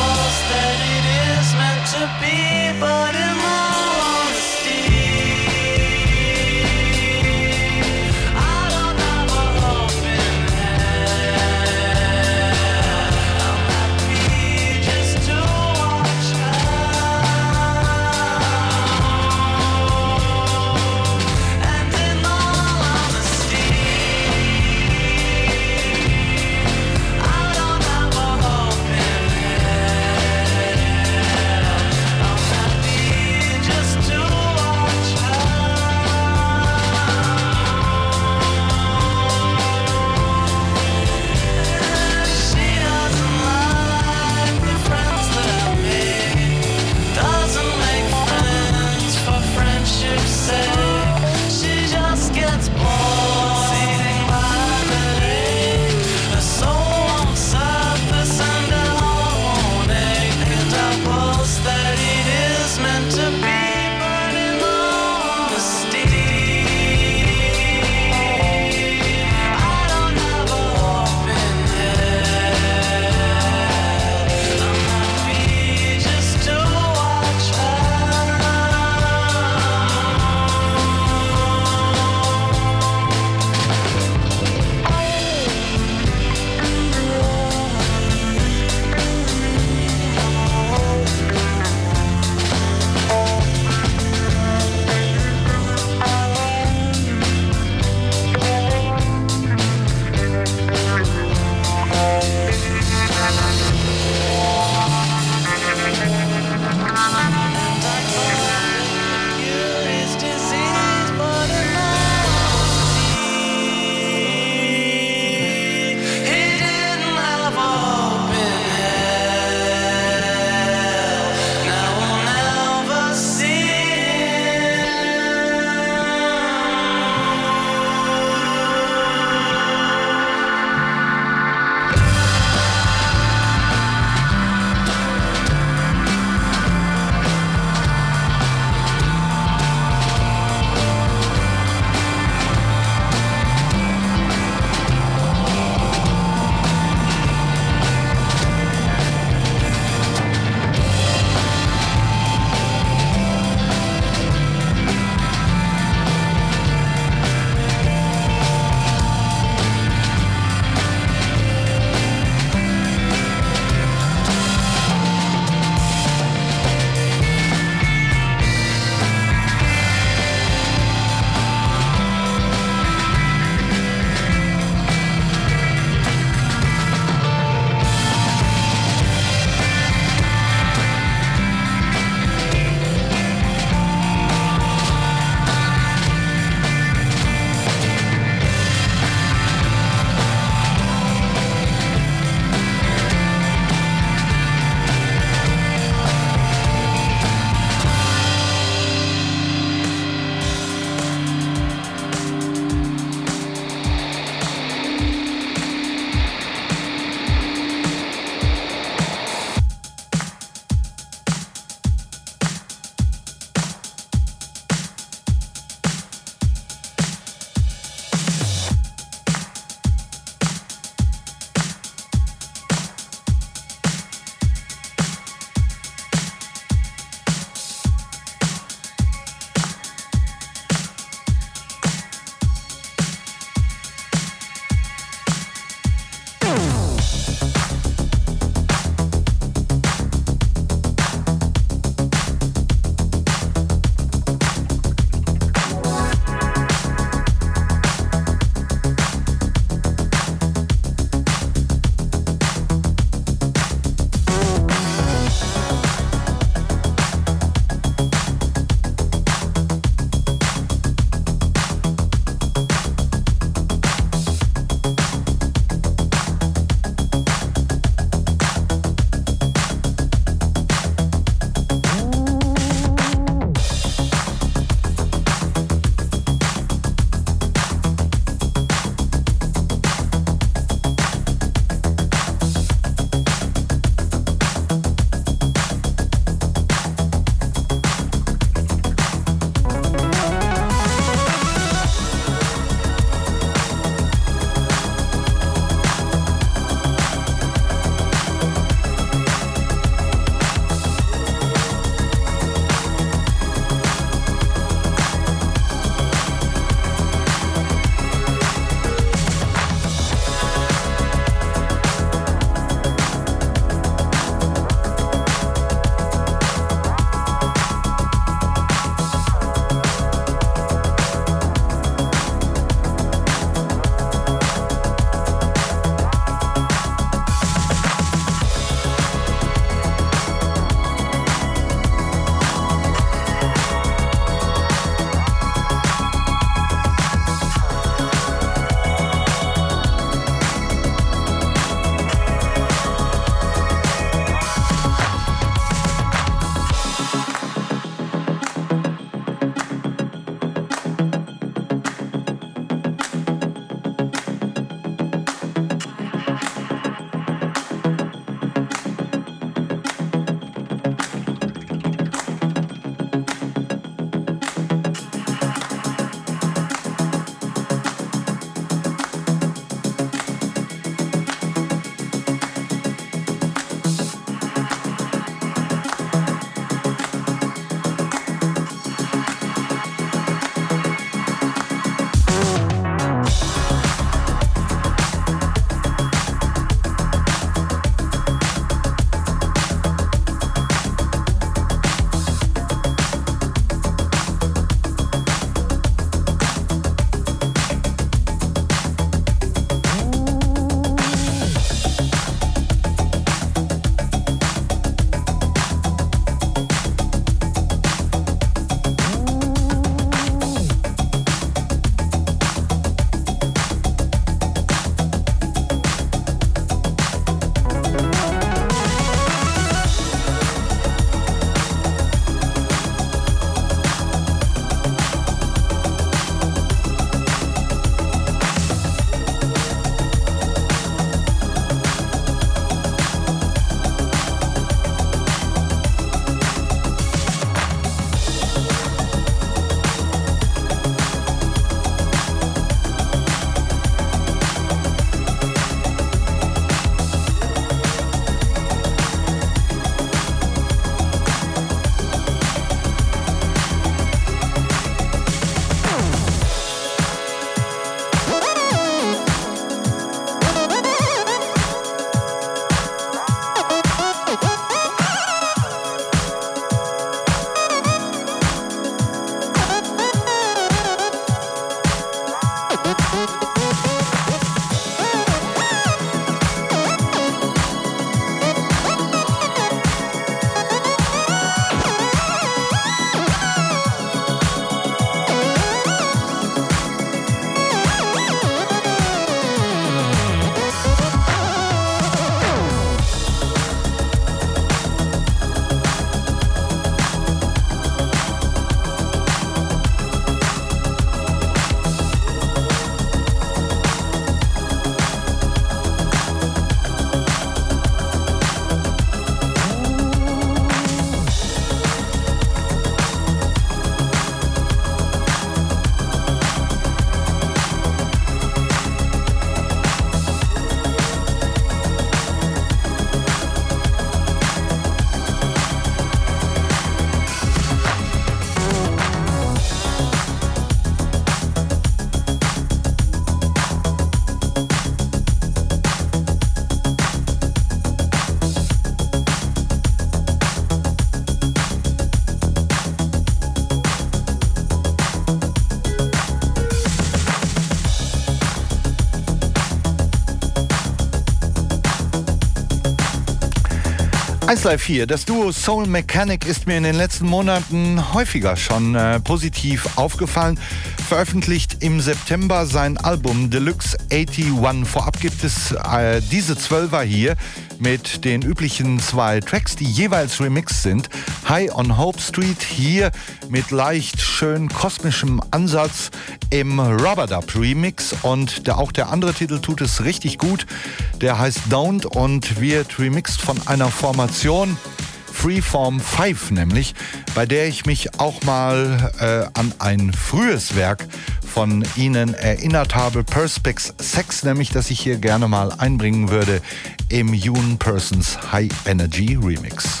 eins Live vier, das Duo Soul Mechanic ist mir in den letzten Monaten häufiger schon äh, positiv aufgefallen. Veröffentlicht im September sein Album Deluxe einundachtzig. Vorab gibt es äh, diese Zwölfer hier mit den üblichen zwei Tracks, die jeweils remixed sind. High on Hope Street hier mit leicht schön kosmischem Ansatz im Rubber-Dub Remix und der, auch der andere Titel tut es richtig gut. Der heißt Don't und wird remixt von einer Formation Freeform fünf nämlich, bei der ich mich auch mal äh, an ein frühes Werk von ihnen erinnert habe, Perspex sechs, nämlich das ich hier gerne mal einbringen würde im Yoon Persons High Energy Remix.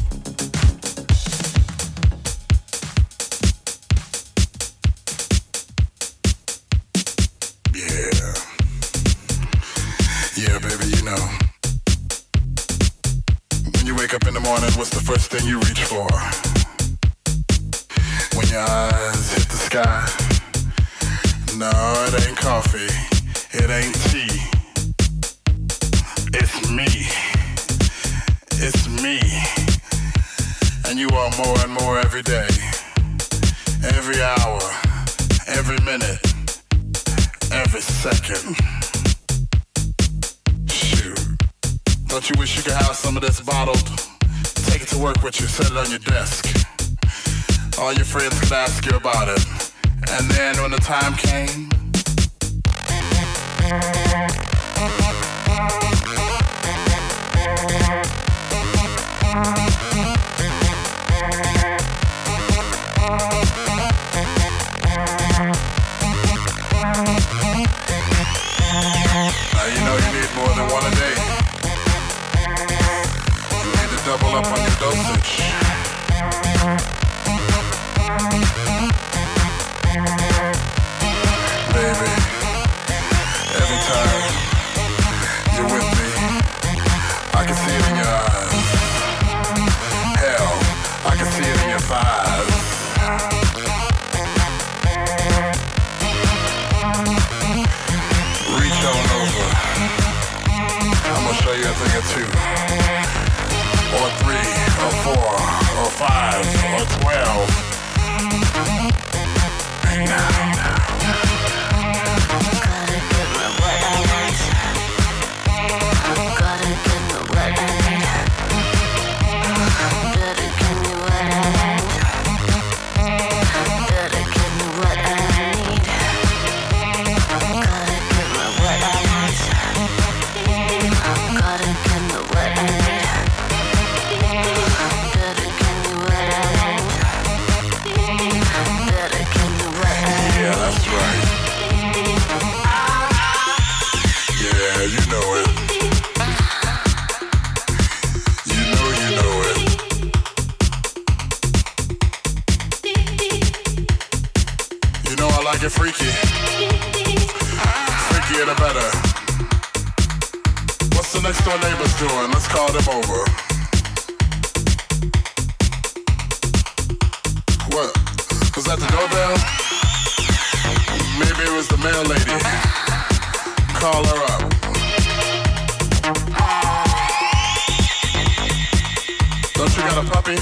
Yeah. Yeah, baby, you know. When you wake up in the morning, what's the first thing you reach for? When your eyes hit the sky. No, it ain't coffee. It ain't tea. It's me. It's me. And you are more and more every day. Every hour. Every minute. Every second. Shoot. Don't you wish you could have some of this bottled? Take it to work with you, set it on your desk. All your friends could ask you about it. And then when the time came, now you know you need more than one a day. You need to double up on your dosage. Baby, every time you're with me, I can see it in your eyes. Hell, I can see it in your thighs. Reach on over. I'm gonna show you a thing or two. Or three, or four, or five, or twelve. Now, now. You're freaky, freakier the better. What's the next door neighbors doing? Let's call them over. What? Was that the doorbell? Maybe it was the mail lady. Call her up. Don't you got a puppy?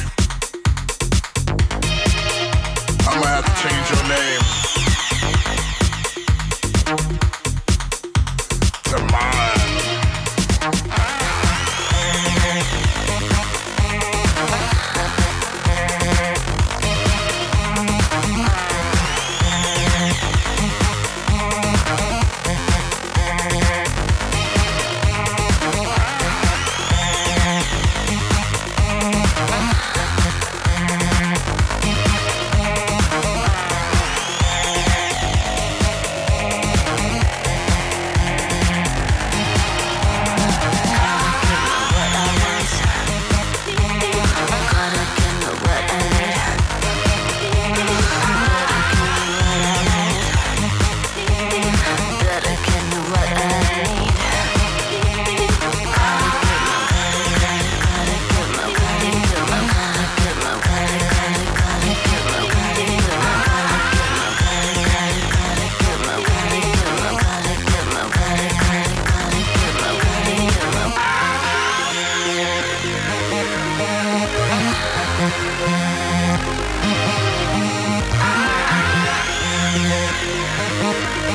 I'm gonna have to change your name to mine.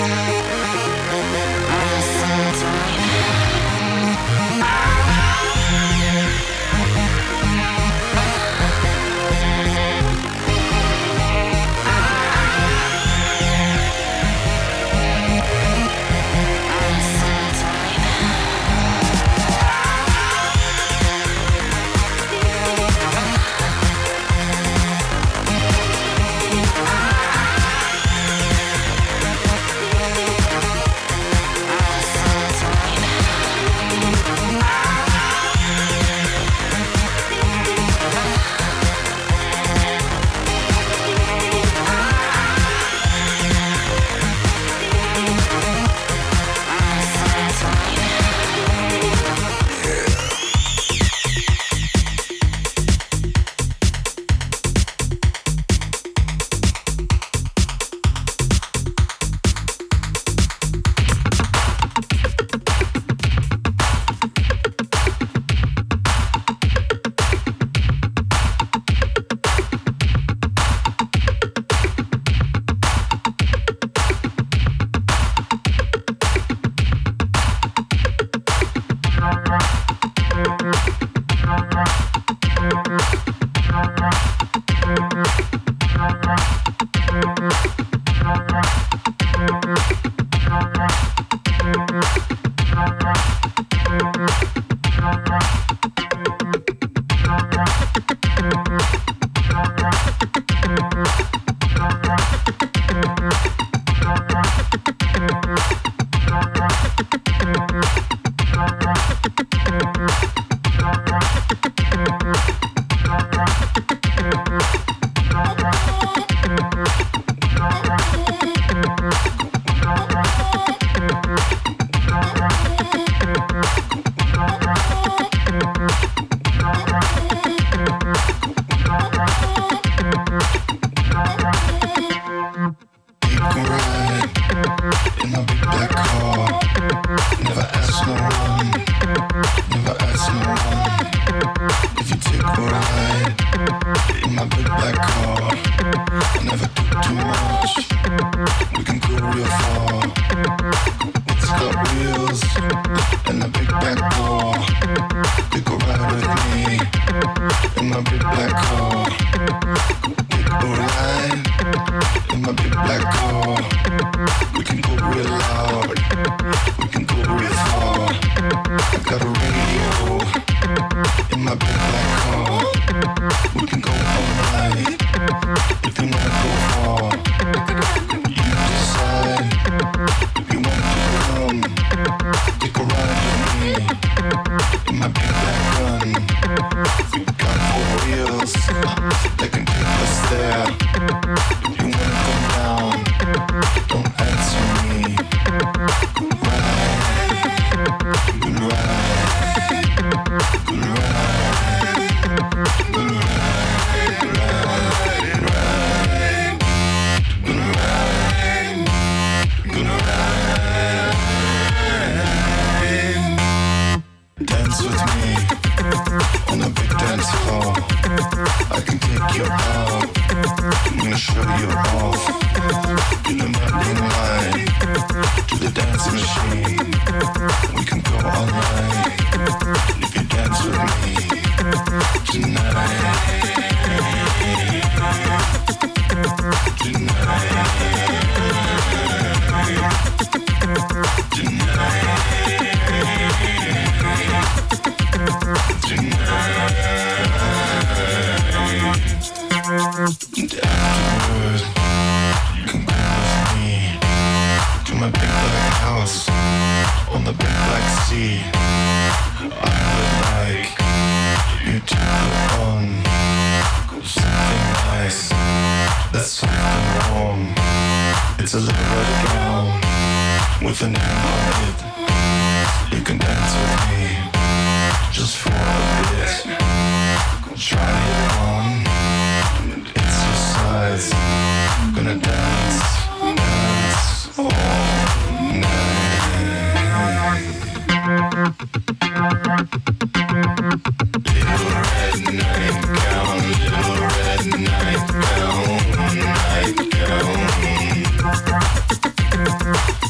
Night gown, night gown.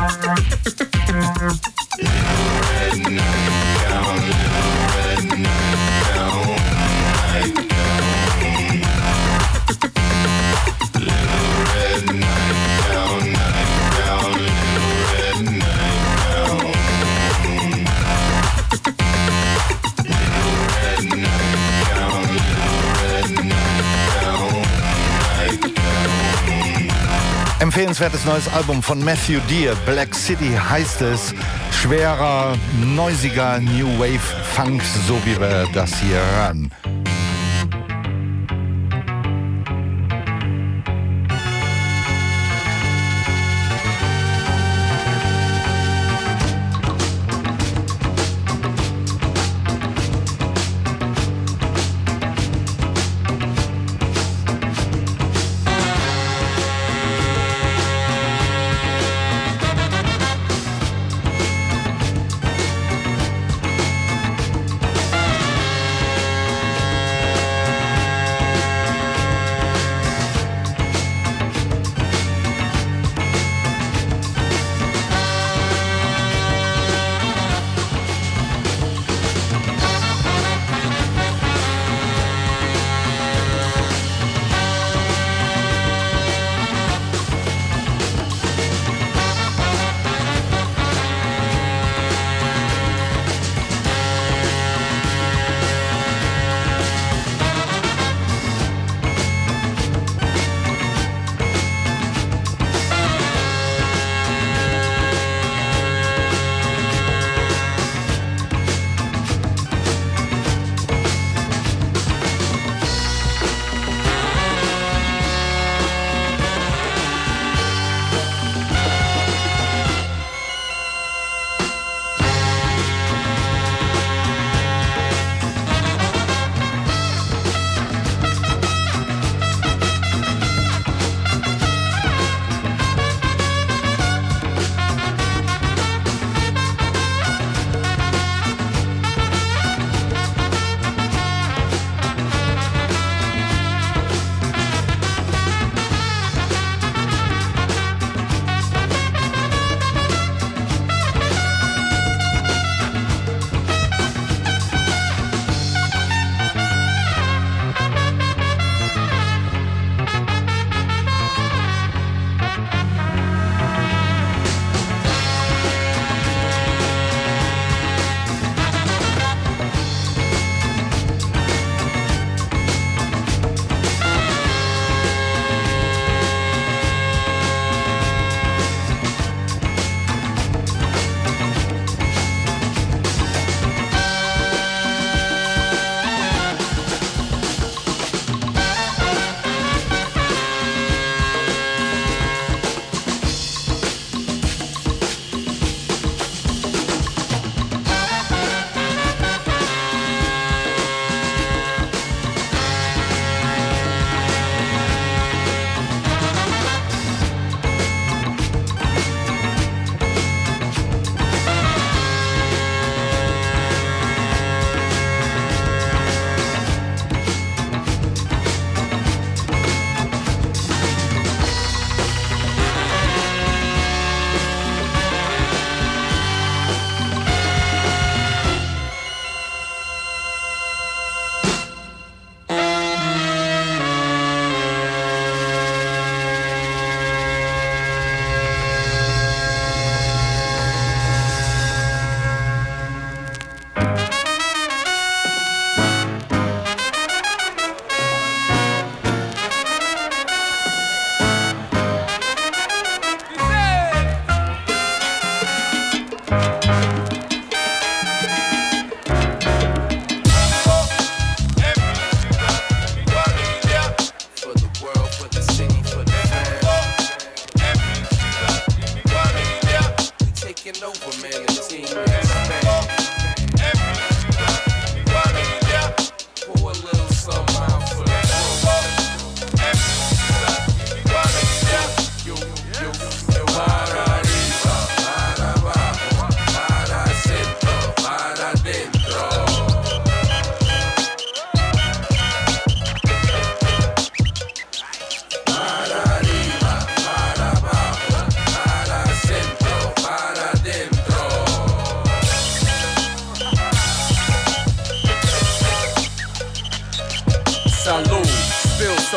Empfehlenswertes neues Album von Matthew Dear, Black City heißt es. Schwerer, noisiger New Wave Funk, so wie wir das hier hören.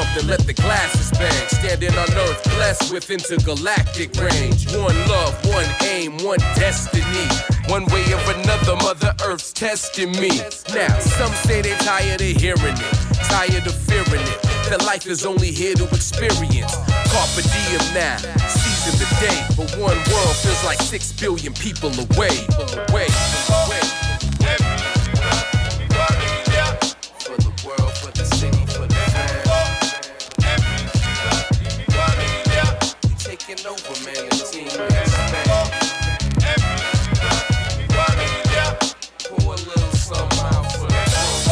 then let the glasses bang. Standing on Earth, blessed with intergalactic range. One love, one aim, one destiny. One way or another, Mother Earth's testing me. Now, some say they're tired of hearing it, tired of fearing it, that life is only here to experience. Carpe diem now, seizing the day. But one world feels like six billion people away. Away, away. For the world, for the city, for the fam. We taking over, man, the team expand. Pour a little something out for the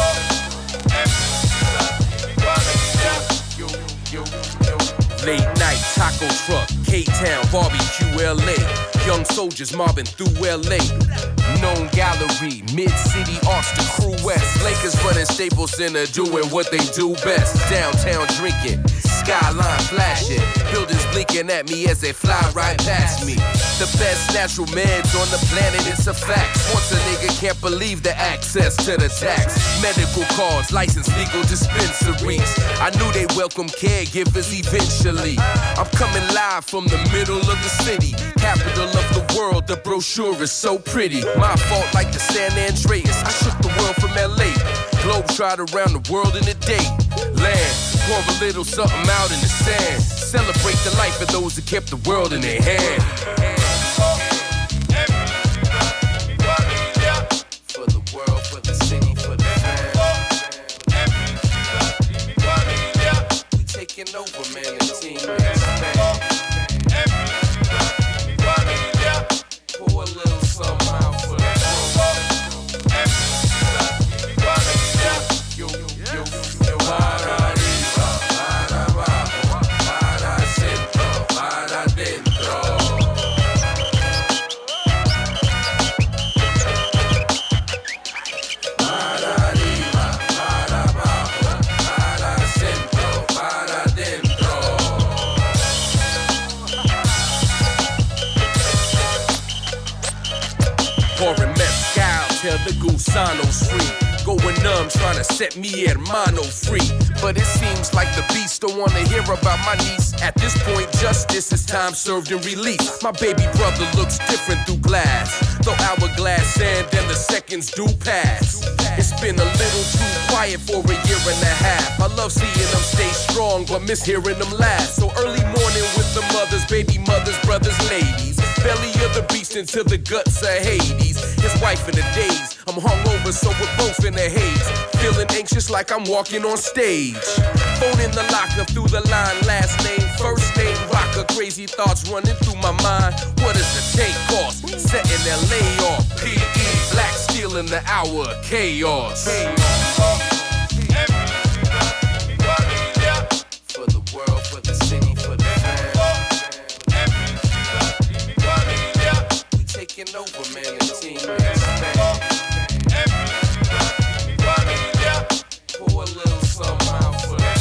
yo, yo, yo. Late night taco truck, K-Town, barbecue, L A. Young soldiers mobbing through L A. Known gallery, mid-city arts to crew west. Lakers running Staples Center, doing what they do best. Downtown drinking, skyline flashing, buildings blinking at me as they fly right past me. The best natural meds on the planet, it's a fact. Once a nigga can't believe the access to the tax. Medical cards, licensed legal dispensaries. I knew they welcome caregivers eventually. I'm coming live from the middle of the city, capital of the world. The brochure is so pretty. My fault like the San Andreas. I shook the world from L A. Globe trot around the world in a day. Land, pour a little something out in the sand. Celebrate the life of those who kept the world in their hand. For the world, for the city, for the fam. We taking over, man, the team expand. Pour a little something out for the yo, yo, yo, para arriba, para abajo, para centro, para dentro. Para arriba, para abajo, para centro, para dentro. Pouring mezcal till the gusano's free. Going numb, trying to set me hermano free. But it seems like the beast don't wanna hear about my niece. At this point, justice is time served and released. My baby brother looks different through glass, though hourglass sand and the seconds do pass. It's been a little too quiet for a year and a half. I love seeing them stay strong, but miss hearing them laugh. So early morning with the mothers, baby mothers, brothers, ladies. Belly of the beast into the guts of Hades. His wife in the days, I'm hungover, so we're both in the haze. Feeling anxious like I'm walking on stage. Phone in the locker, through the line, last name, first name, rocker. Crazy thoughts running through my mind. What does the take cost? Setting L A off. P E, black steel in the hour of chaos. For the world, for the city, for the fam. We taking over, man, the team expand. Pour a little something out for the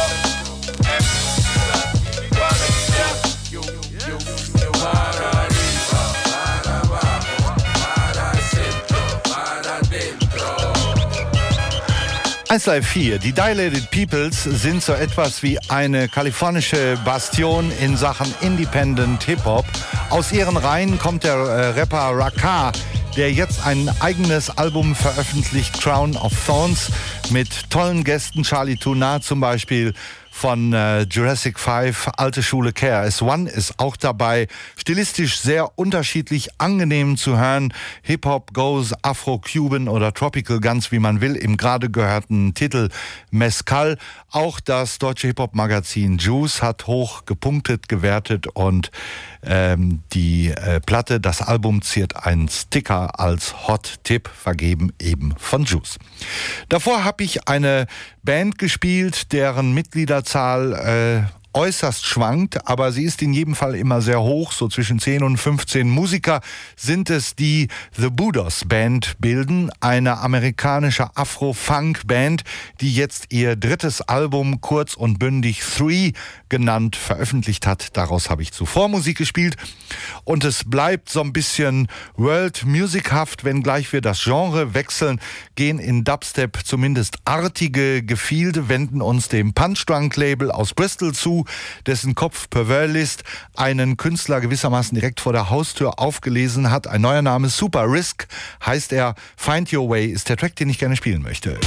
yo, yo, yo, para arriba, para abajo, para centro, para dentro. eins Live vier, die Dilated Peoples sind so etwas wie eine kalifornische Bastion in Sachen Independent Hip-Hop. Aus ihren Reihen kommt der äh, Rapper Raka, der jetzt ein eigenes Album veröffentlicht, Crown of Thorns, mit tollen Gästen, Charlie Tuna zum Beispiel von äh, Jurassic five, Alte Schule K R S One ist auch dabei. Stilistisch sehr unterschiedlich, angenehm zu hören. Hip-Hop, Goes, Afro-Cuban oder Tropical, ganz wie man will, im gerade gehörten Titel Mezcal. Auch das deutsche Hip-Hop-Magazin Juice hat hoch gepunktet, gewertet und ähm, die äh, Platte, das Album ziert einen Sticker als Hot-Tipp, vergeben eben von Juice. Davor habe ich eine Band gespielt, deren Mitgliederzahl äh, äußerst schwankt, aber sie ist in jedem Fall immer sehr hoch, so zwischen zehn und fünfzehn Musiker sind es, die The Budos Band bilden, eine amerikanische Afro-Funk-Band, die jetzt ihr drittes Album kurz und bündig Three genannt, veröffentlicht hat. Daraus habe ich zuvor Musik gespielt. Und es bleibt so ein bisschen World Music-haft, wenngleich wir das Genre wechseln, gehen in Dubstep zumindest artige Gefilde, wenden uns dem Punchdrunk-Label aus Bristol zu, dessen Kopf Perverlist einen Künstler gewissermaßen direkt vor der Haustür aufgelesen hat. Ein neuer Name, Super Risk, heißt er. Find Your Way ist der Track, den ich gerne spielen möchte.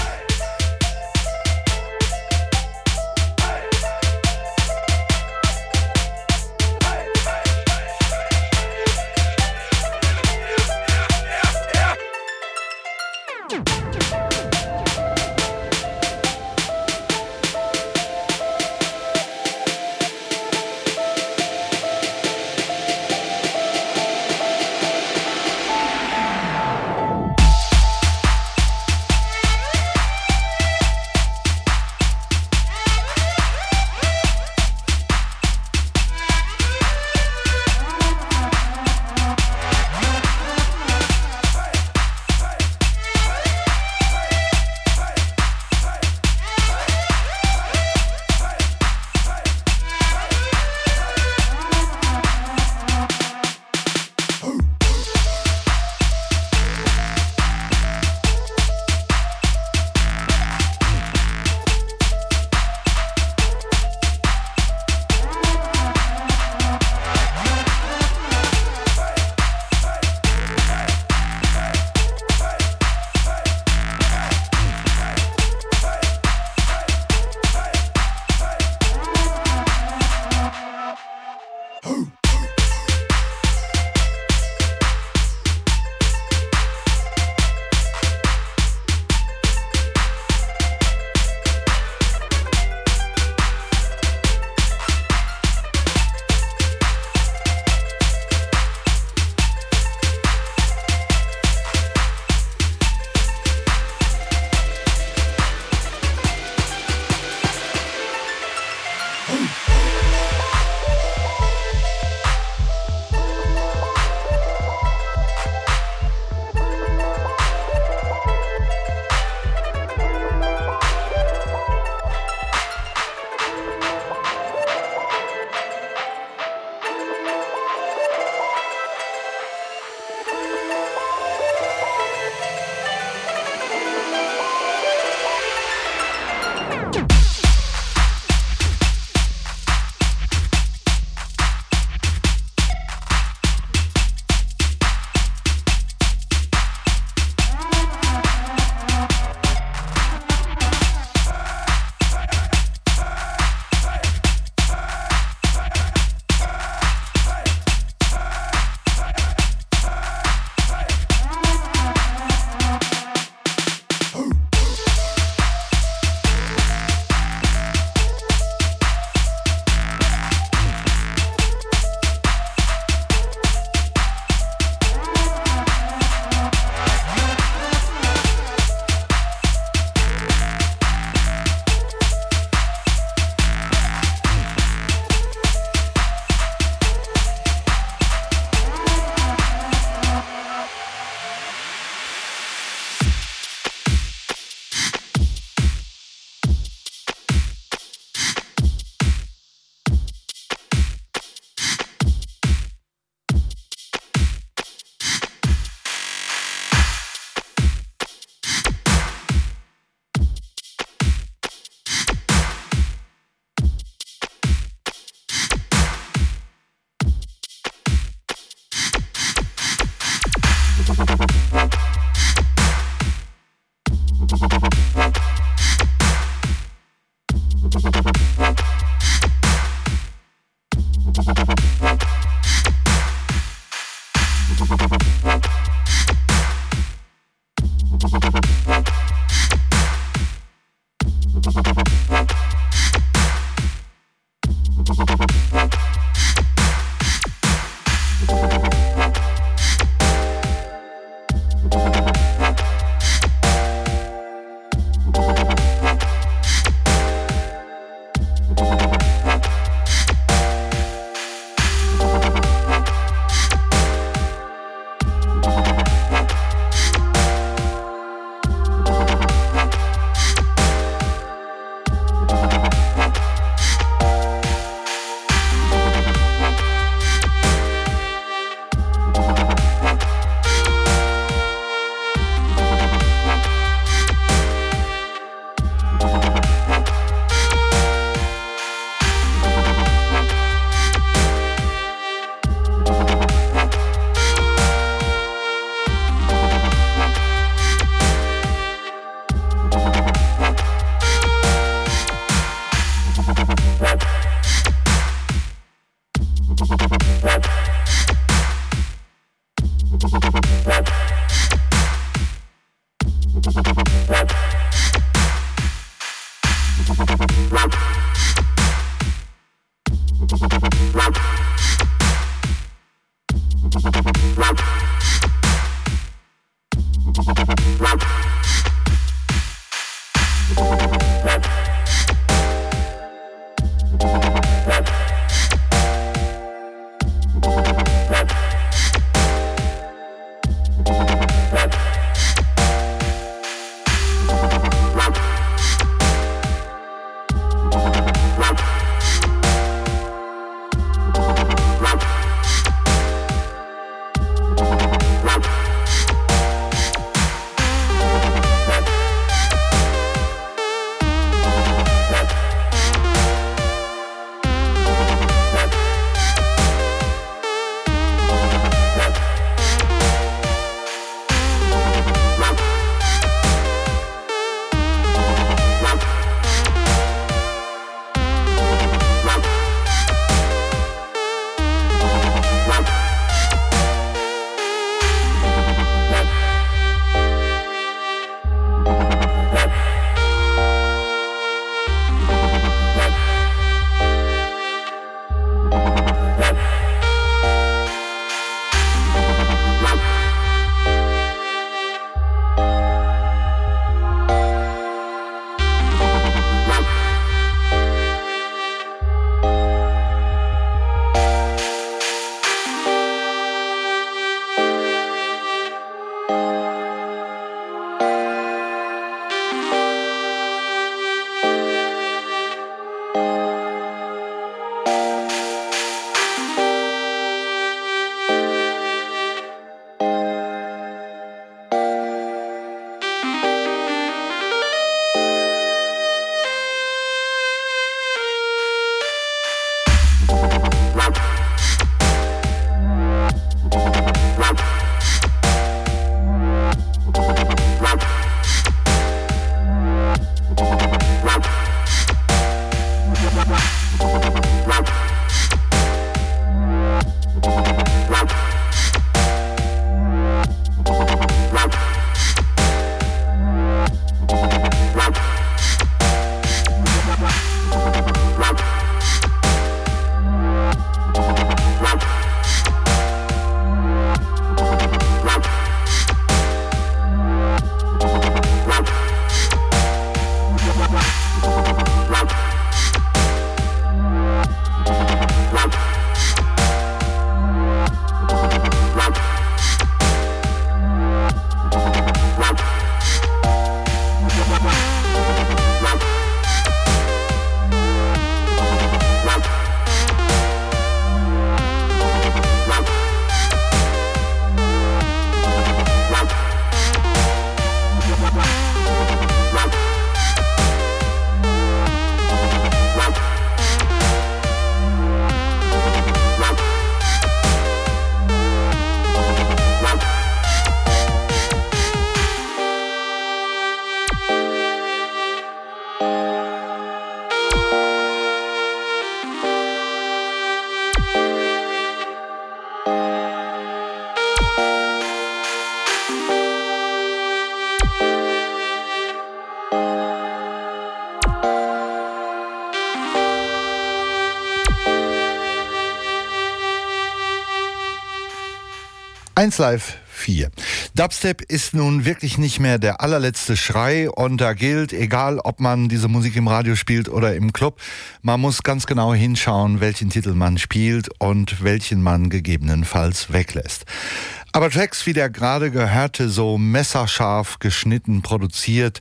eins Live vier. Dubstep ist nun wirklich nicht mehr der allerletzte Schrei und da gilt, egal ob man diese Musik im Radio spielt oder im Club, man muss ganz genau hinschauen, welchen Titel man spielt und welchen man gegebenenfalls weglässt. Aber Tracks wie der gerade gehörte, so messerscharf geschnitten, produziert,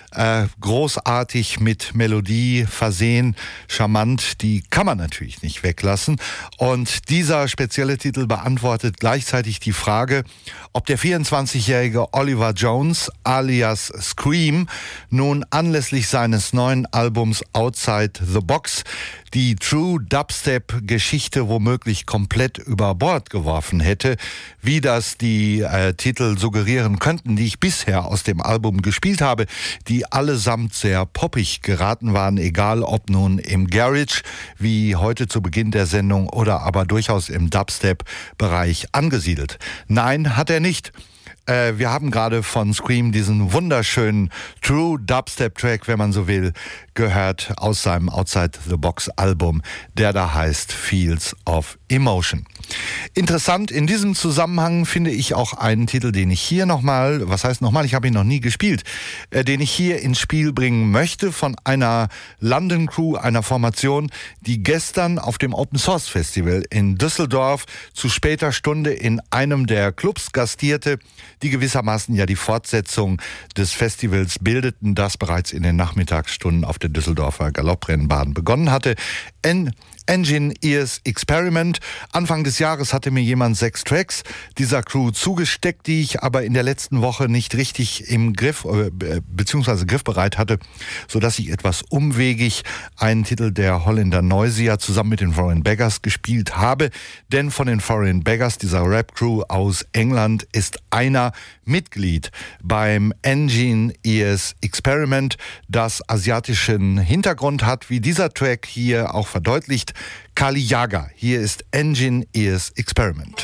Äh, großartig mit Melodie versehen, charmant, die kann man natürlich nicht weglassen. Und dieser spezielle Titel beantwortet gleichzeitig die Frage, ob der vierundzwanzigjährige Oliver Jones alias Scream nun anlässlich seines neuen Albums Outside the Box die True Dubstep-Geschichte womöglich komplett über Bord geworfen hätte, wie das die äh, Titel suggerieren könnten, die ich bisher aus dem Album gespielt habe, die allesamt sehr poppig geraten waren, egal ob nun im Garage, wie heute zu Beginn der Sendung, oder aber durchaus im Dubstep-Bereich angesiedelt. Nein, hat er nicht. Äh, wir haben gerade von Scream diesen wunderschönen True Dubstep-Track, wenn man so will, gehört aus seinem Outside the Box Album, der da heißt Fields of Emotion. Interessant in diesem Zusammenhang finde ich auch einen Titel, den ich hier nochmal, was heißt nochmal, ich habe ihn noch nie gespielt, äh, den ich hier ins Spiel bringen möchte von einer London Crew, einer Formation, die gestern auf dem Open Source Festival in Düsseldorf zu später Stunde in einem der Clubs gastierte, die gewissermaßen ja die Fortsetzung des Festivals bildeten, das bereits in den Nachmittagsstunden auf der Düsseldorfer Galopprennbahn begonnen hatte. En Engineers Experiment. Anfang des Jahres hatte mir jemand sechs Tracks dieser Crew zugesteckt, die ich aber in der letzten Woche nicht richtig im Griff äh, beziehungsweise griffbereit hatte, sodass ich etwas umwegig einen Titel der Holländer Noisia zusammen mit den Foreign Beggars gespielt habe. Denn von den Foreign Beggars, dieser Rap-Crew aus England, ist einer Mitglied beim Engineers Experiment, das asiatischen Hintergrund hat, wie dieser Track hier auch verdeutlicht. Kali Yaga, hier ist Engineers Experiment.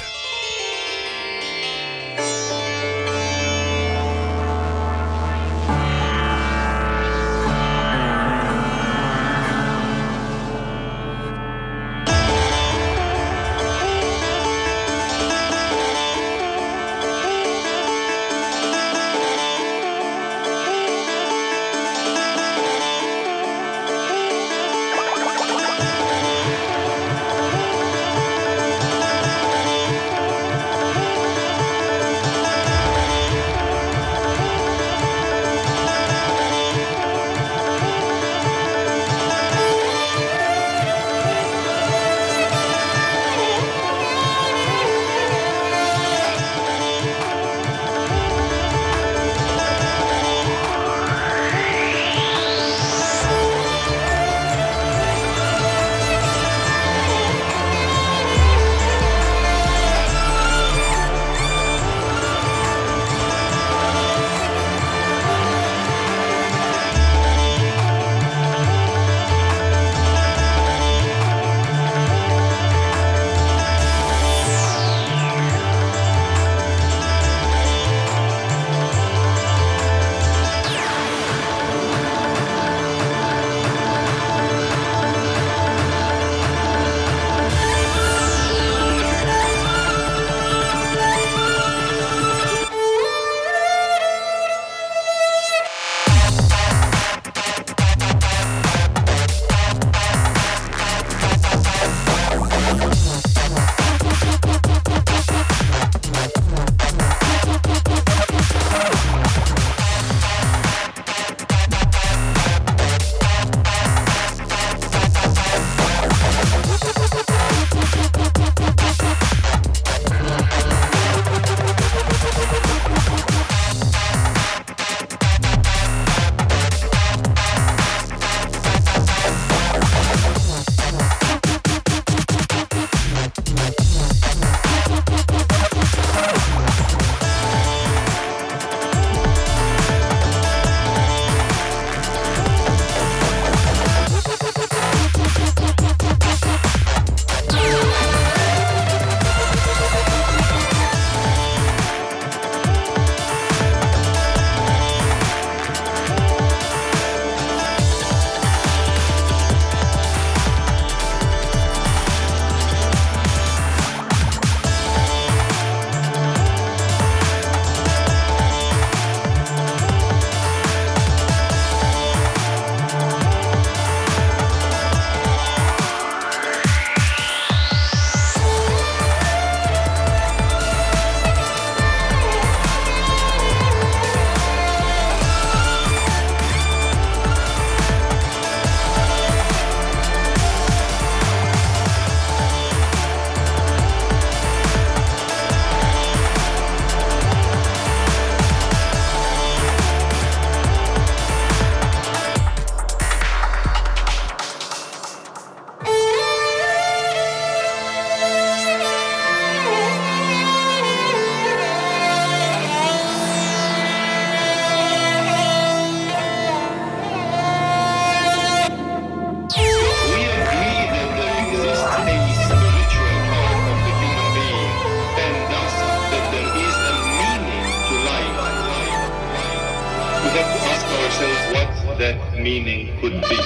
ourselves what that meaning could be.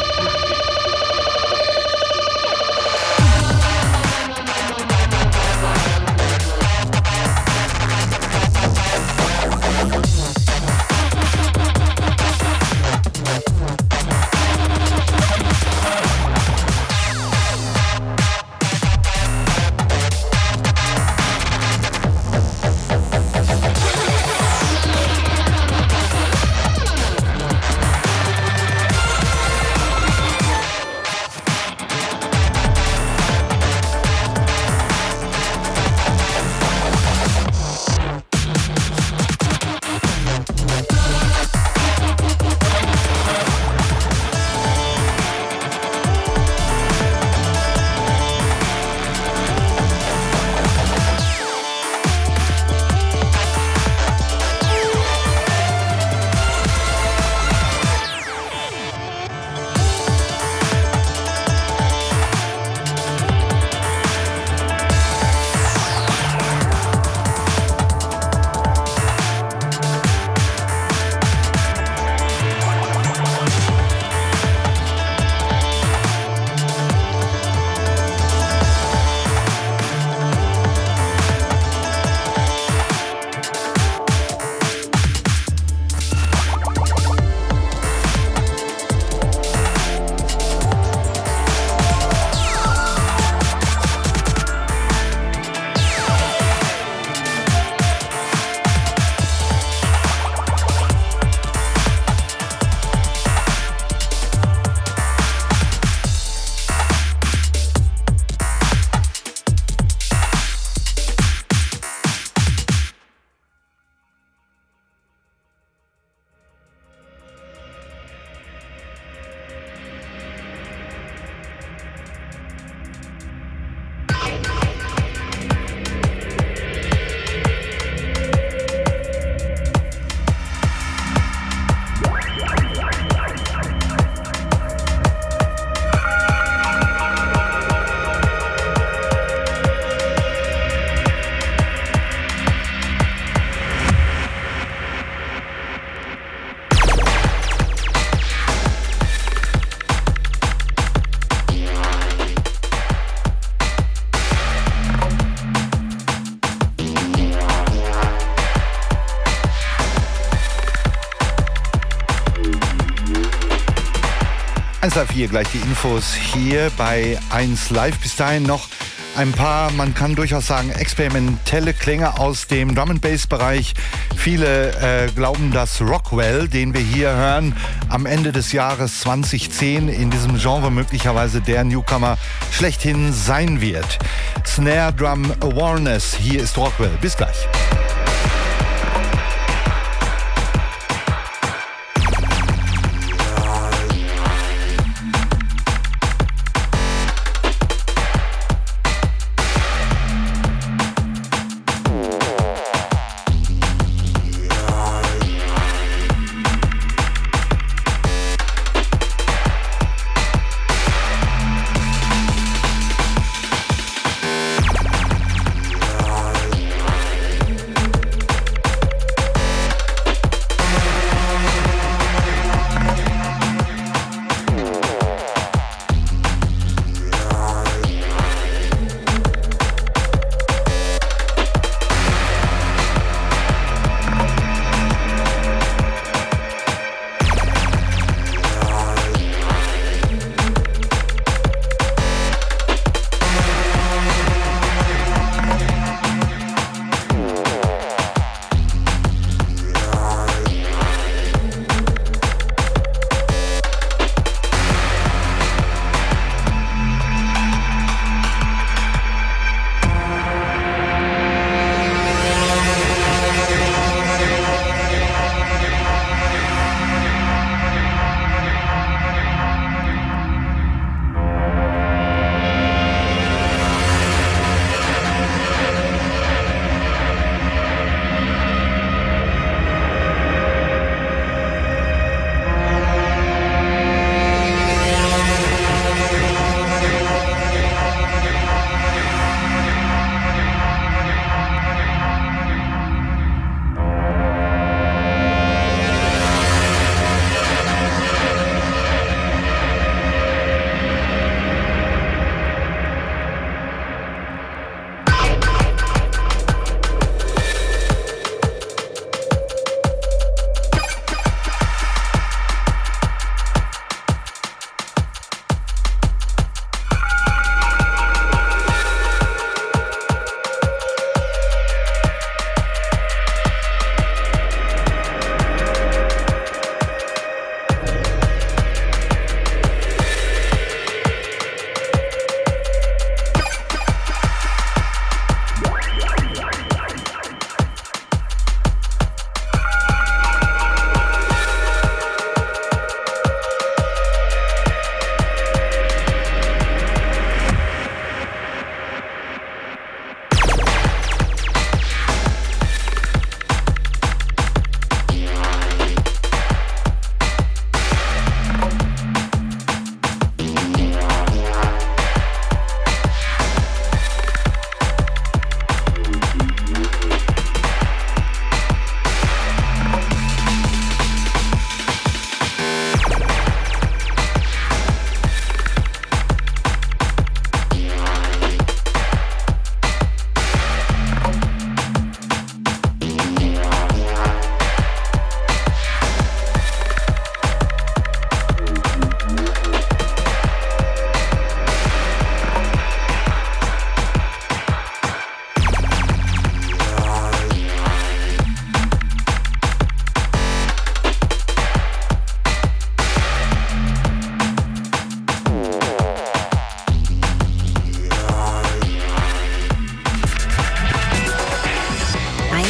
eins Live vier, gleich die Infos hier bei eins Live. Bis dahin noch ein paar, man kann durchaus sagen, experimentelle Klänge aus dem Drum-and-Bass-Bereich. Viele äh, glauben, dass Rockwell, den wir hier hören, am Ende des Jahres zweitausendzehn in diesem Genre möglicherweise der Newcomer schlechthin sein wird. Snare Drum Awareness, hier ist Rockwell. Bis gleich.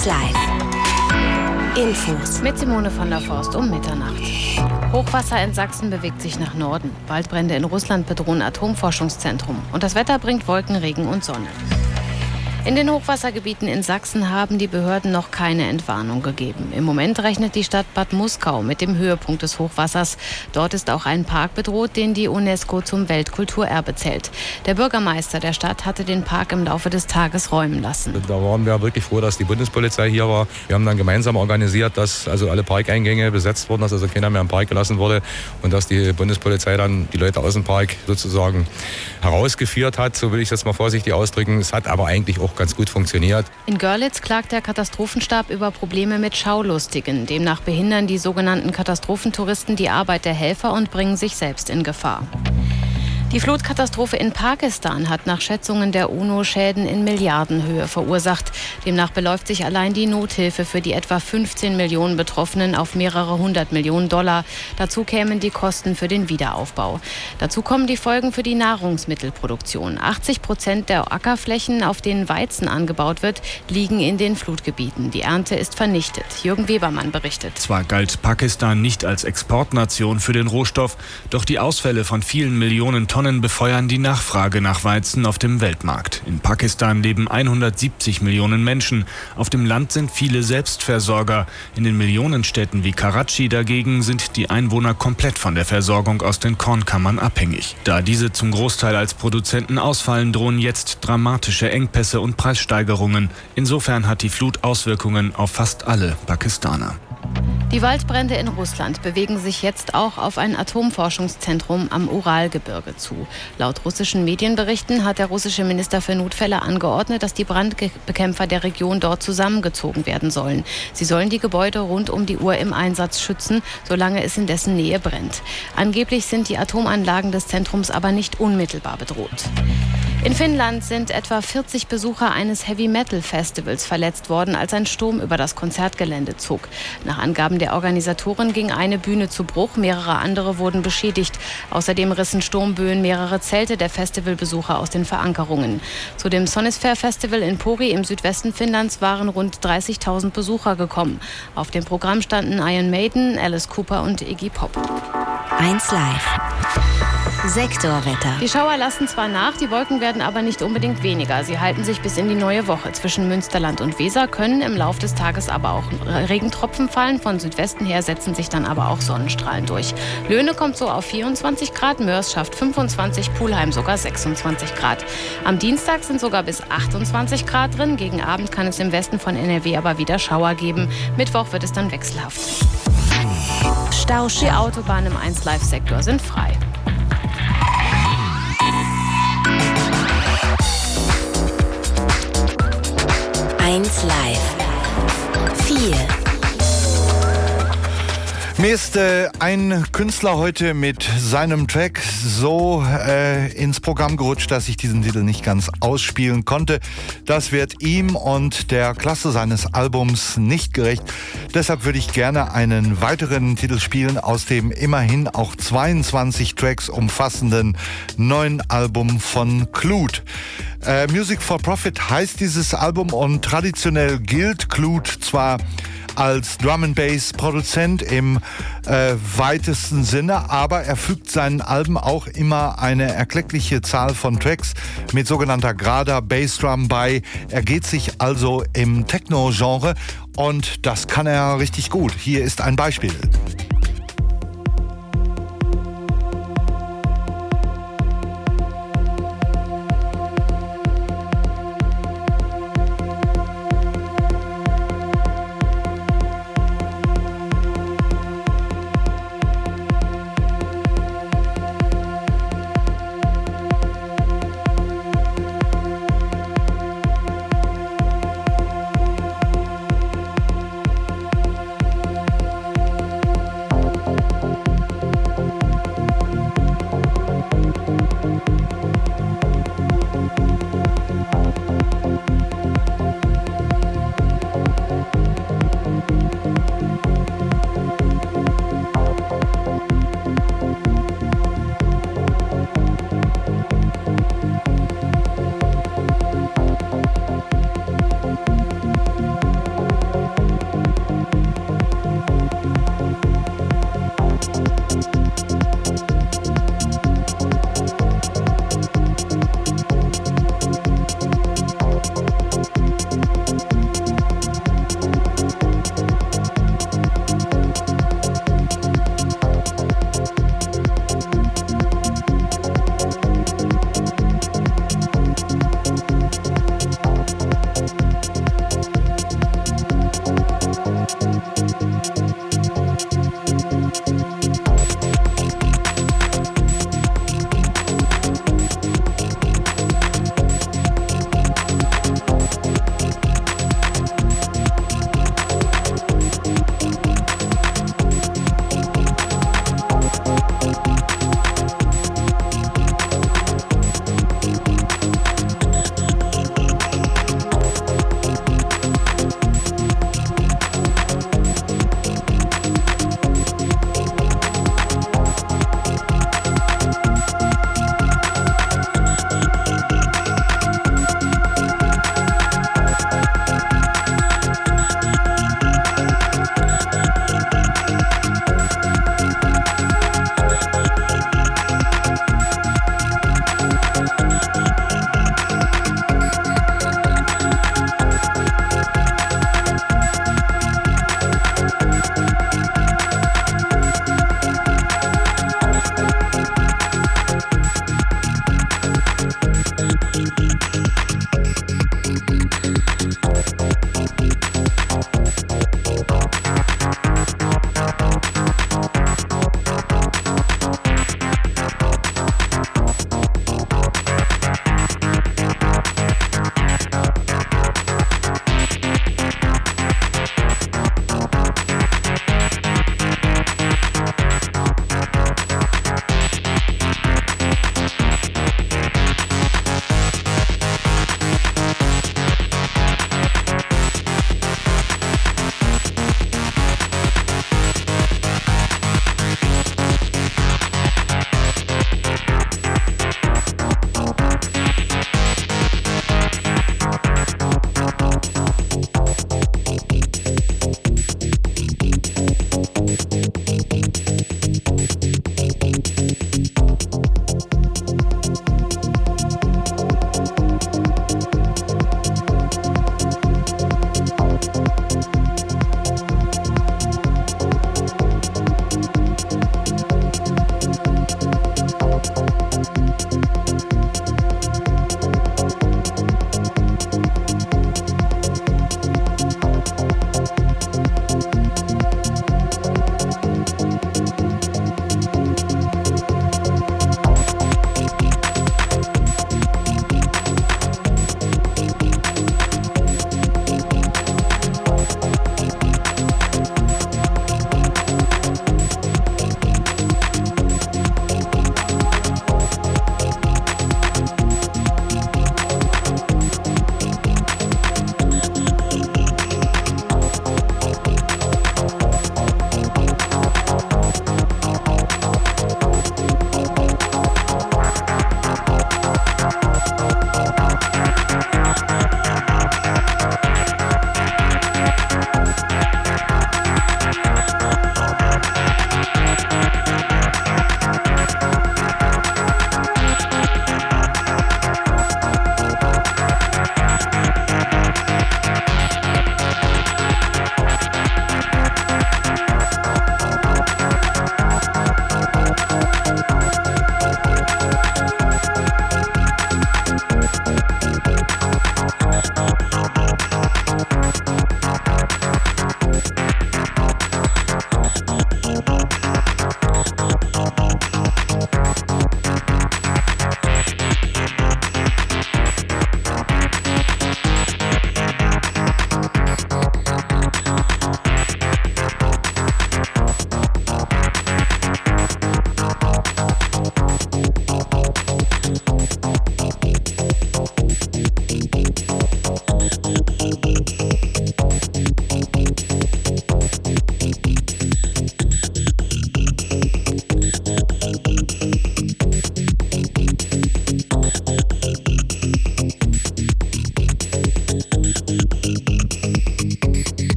eins Live. Infos. Mit Simone von der Forst um Mitternacht. Hochwasser in Sachsen bewegt sich nach Norden. Waldbrände in Russland bedrohen Atomforschungszentrum. Und das Wetter bringt Wolken, Regen und Sonne. In den Hochwassergebieten in Sachsen haben die Behörden noch keine Entwarnung gegeben. Im Moment rechnet die Stadt Bad Muskau mit dem Höhepunkt des Hochwassers. Dort ist auch ein Park bedroht, den die UNESCO zum Weltkulturerbe zählt. Der Bürgermeister der Stadt hatte den Park im Laufe des Tages räumen lassen. Da waren wir wirklich froh, dass die Bundespolizei hier war. Wir haben dann gemeinsam organisiert, dass also alle Parkeingänge besetzt wurden, dass also keiner mehr im Park gelassen wurde und dass die Bundespolizei dann die Leute aus dem Park sozusagen herausgeführt hat, so will ich es jetzt mal vorsichtig ausdrücken. Es hat aber eigentlich auch ganz gut funktioniert. In Görlitz klagt der Katastrophenstab über Probleme mit Schaulustigen. Demnach behindern die sogenannten Katastrophentouristen die Arbeit der Helfer und bringen sich selbst in Gefahr. Die Flutkatastrophe in Pakistan hat nach Schätzungen der UNO Schäden in Milliardenhöhe verursacht. Demnach beläuft sich allein die Nothilfe für die etwa fünfzehn Millionen Betroffenen auf mehrere hundert Millionen Dollar. Dazu kämen die Kosten für den Wiederaufbau. Dazu kommen die Folgen für die Nahrungsmittelproduktion. achtzig Prozent der Ackerflächen, auf denen Weizen angebaut wird, liegen in den Flutgebieten. Die Ernte ist vernichtet. Jürgen Webermann berichtet. Zwar galt Pakistan nicht als Exportnation für den Rohstoff, doch die Ausfälle von vielen Millionen Tonnen befeuern die Nachfrage nach Weizen auf dem Weltmarkt. In Pakistan leben hundertsiebzig Millionen Menschen. Auf dem Land sind viele Selbstversorger. In den Millionenstädten wie Karachi dagegen sind die Einwohner komplett von der Versorgung aus den Kornkammern abhängig. Da diese zum Großteil als Produzenten ausfallen, drohen jetzt dramatische Engpässe und Preissteigerungen. Insofern hat die Flut Auswirkungen auf fast alle Pakistaner. Die Waldbrände in Russland bewegen sich jetzt auch auf ein Atomforschungszentrum am Uralgebirge zu. Laut russischen Medienberichten hat der russische Minister für Notfälle angeordnet, dass die Brandbekämpfer der Region dort zusammengezogen werden sollen. Sie sollen die Gebäude rund um die Uhr im Einsatz schützen, solange es in dessen Nähe brennt. Angeblich sind die Atomanlagen des Zentrums aber nicht unmittelbar bedroht. In Finnland sind etwa vierzig Besucher eines Heavy-Metal-Festivals verletzt worden, als ein Sturm über das Konzertgelände zog. Nach Angaben der Organisatoren ging eine Bühne zu Bruch, mehrere andere wurden beschädigt. Außerdem rissen Sturmböen mehrere Zelte der Festivalbesucher aus den Verankerungen. Zu dem Sonisphere Festival in Pori im Südwesten Finnlands waren rund dreißigtausend Besucher gekommen. Auf dem Programm standen Iron Maiden, Alice Cooper und Iggy Pop. eins Live. Sektorwetter. Die Schauer lassen zwar nach, die Wolken werden aber nicht unbedingt weniger. Sie halten sich bis in die neue Woche. Zwischen Münsterland und Weser können im Laufe des Tages aber auch Regentropfen fallen. Von Südwesten her setzen sich dann aber auch Sonnenstrahlen durch. Löhne kommt so auf vierundzwanzig Grad, Mörs schafft fünfundzwanzig, Pulheim sogar sechsundzwanzig Grad. Am Dienstag sind sogar bis achtundzwanzig Grad drin. Gegen Abend kann es im Westen von N R W aber wieder Schauer geben. Mittwoch wird es dann wechselhaft. Stau. Die Autobahnen im eins Live-Sektor sind frei. eins Live. vier. Mir ist äh, ein Künstler heute mit seinem Track so äh, ins Programm gerutscht, dass ich diesen Titel nicht ganz ausspielen konnte. Das wird ihm und der Klasse seines Albums nicht gerecht. Deshalb würde ich gerne einen weiteren Titel spielen aus dem immerhin auch zweiundzwanzig Tracks umfassenden neuen Album von Clute. Äh, Music for Profit heißt dieses Album und traditionell gilt Clute zwar als Drum-and-Bass-Produzent im äh, weitesten Sinne, aber er fügt seinen Alben auch immer eine erkleckliche Zahl von Tracks mit sogenannter gerader Bassdrum bei. Er geht sich also im Techno-Genre und das kann er richtig gut. Hier ist ein Beispiel.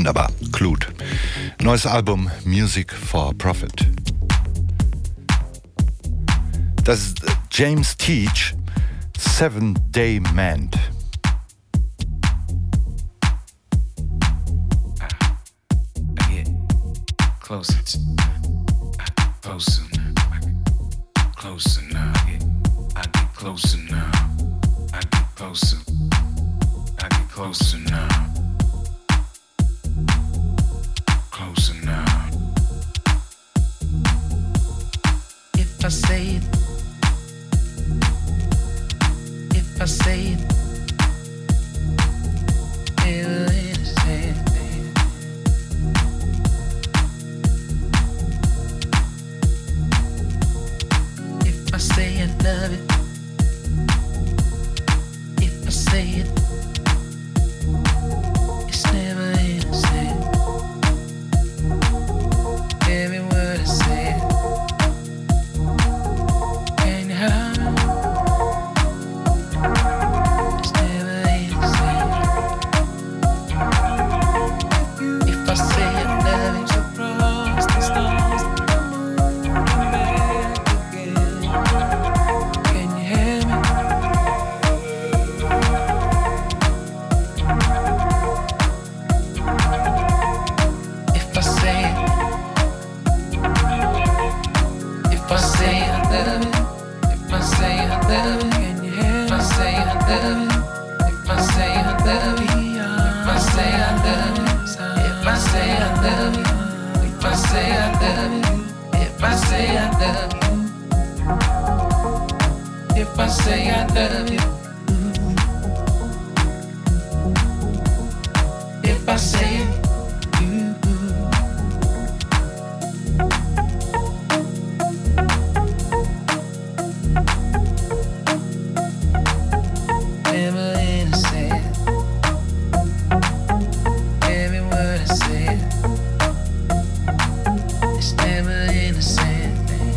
Wunderbar. Clute. Neues Album Music for Profit. Das ist James Teach, Seven Day Man. Closer, closer, closer now. I get closer now. I get closer. I get closer now. Closer now. If I say it, if I say it, it will say it. If I say I love it, if I say it, it's never innocent. Every word I say, can you hear me? It's never innocent. If I say I love it, across the stars, if I say I love you, if I say it, never innocent. Every word I say, it's never innocent.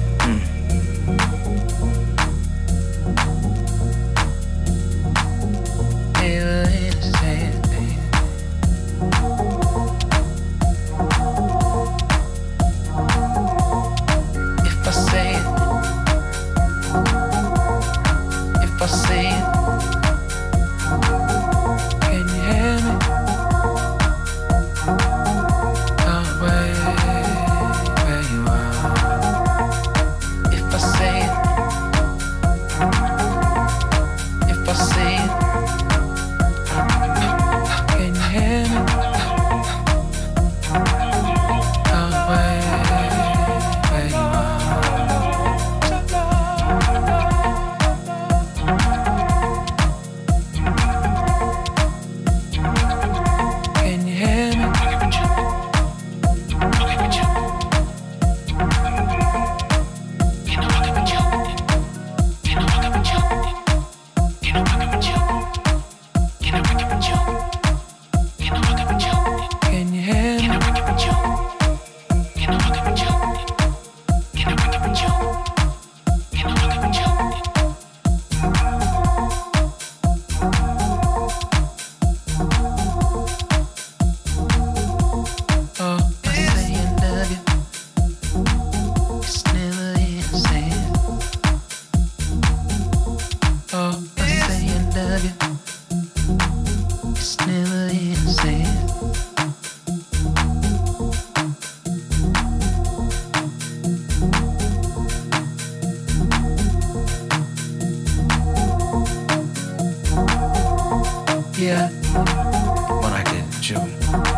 Yeah, what I did in June,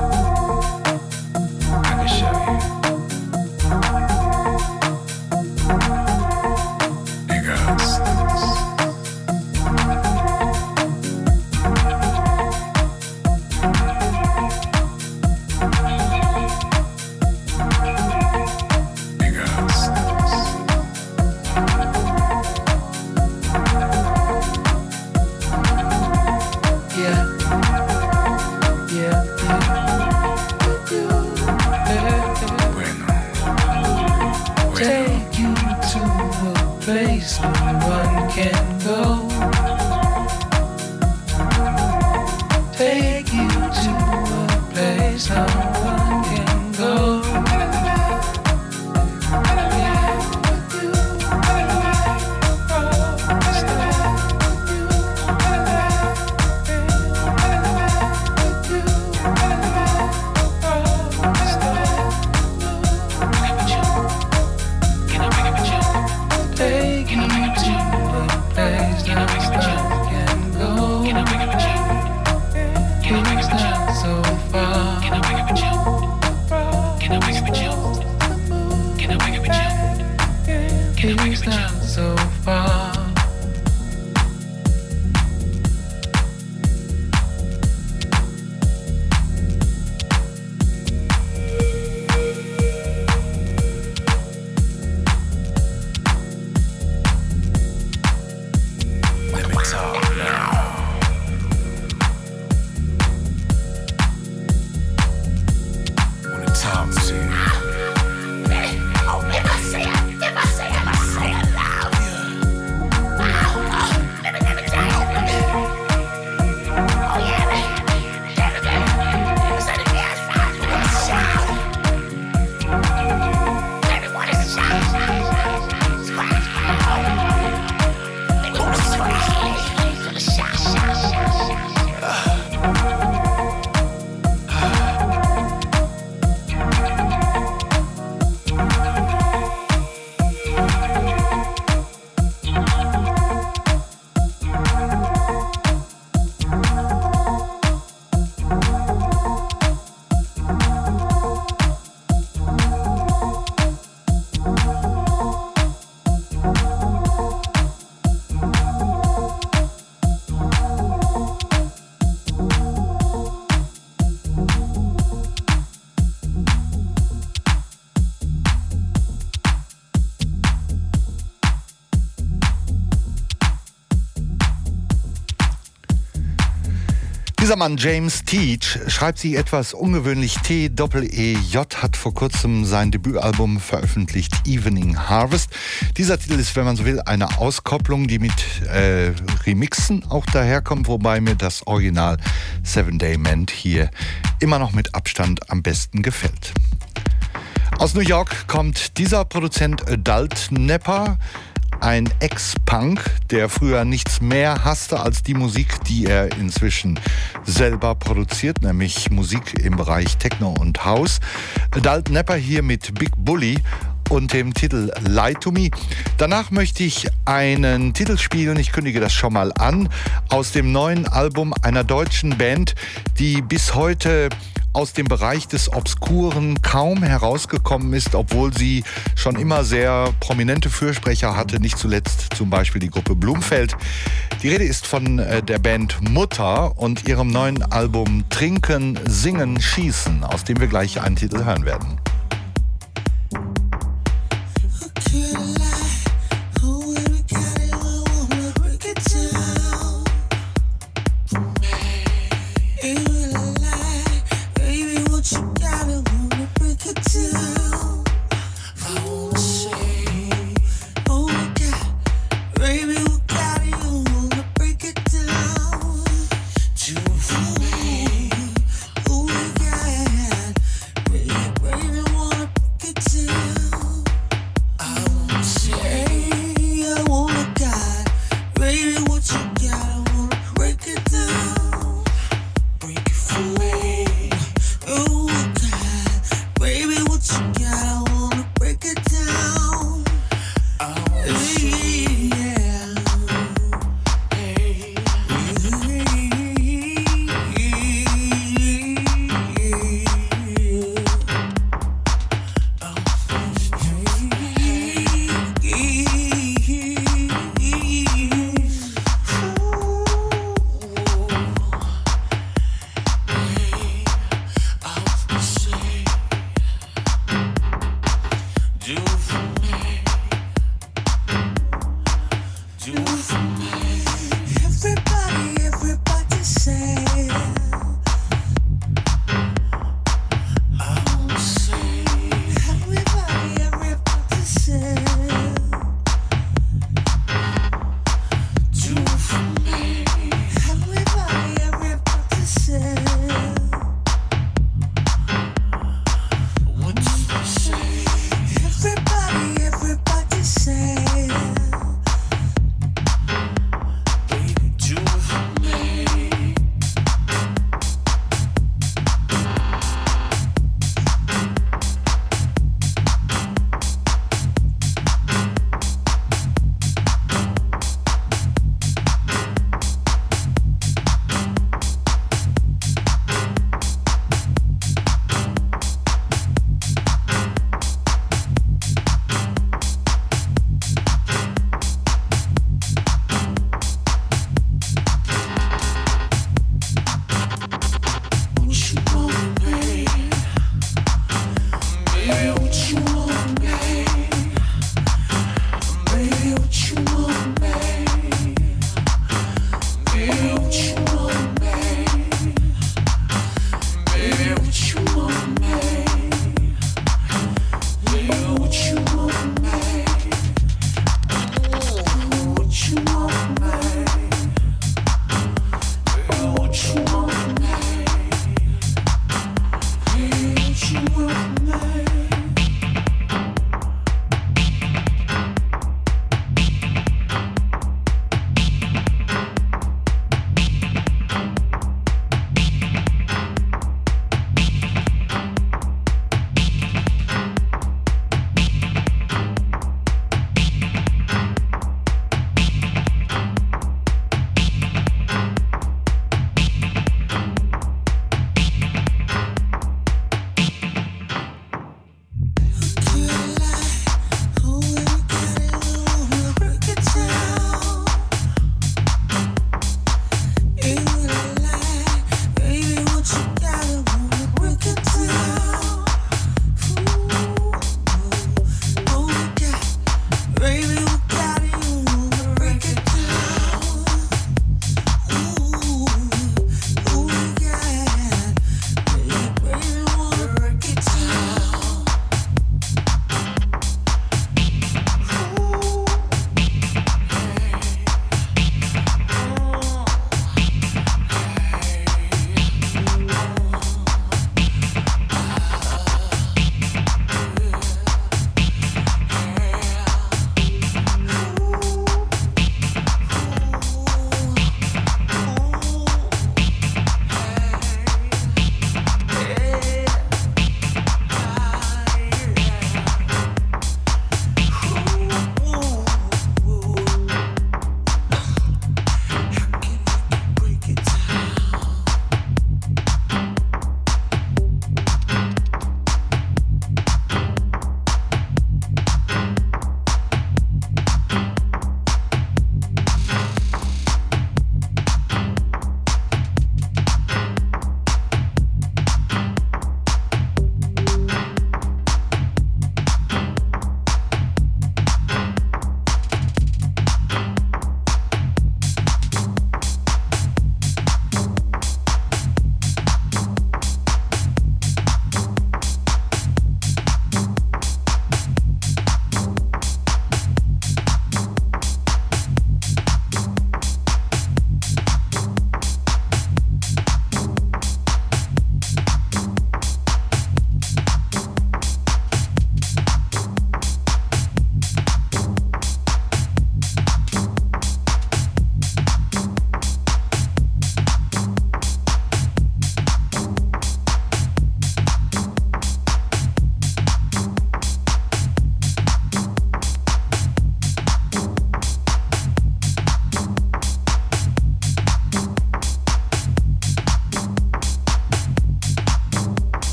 I can show you. It goes. It goes. Yeah. Yeah, yeah. Take you to a place no one can go. Take you to a place place no one can go. Dieser Mann James Teach schreibt sich etwas ungewöhnlich T E E J, hat vor kurzem sein Debütalbum veröffentlicht, Evening Harvest. Dieser Titel ist, wenn man so will, eine Auskopplung, die mit äh, Remixen auch daherkommt, wobei mir das Original Seven Day Ment hier immer noch mit Abstand am besten gefällt. Aus New York kommt dieser Produzent Adult Nepper, ein Ex-Punk, der früher nichts mehr hasste als die Musik, die er inzwischen selber produziert, nämlich Musik im Bereich Techno und House. Adult Nepper hier mit Big Bully und dem Titel Lie to Me. Danach möchte ich einen Titel spielen, ich kündige das schon mal an, aus dem neuen Album einer deutschen Band, die bis heute aus dem Bereich des Obskuren kaum herausgekommen ist, obwohl sie schon immer sehr prominente Fürsprecher hatte, nicht zuletzt zum Beispiel die Gruppe Blumfeld. Die Rede ist von äh, der Band Mutter und ihrem neuen Album Trinken, Singen, Schießen, aus dem wir gleich einen Titel hören werden. Baby,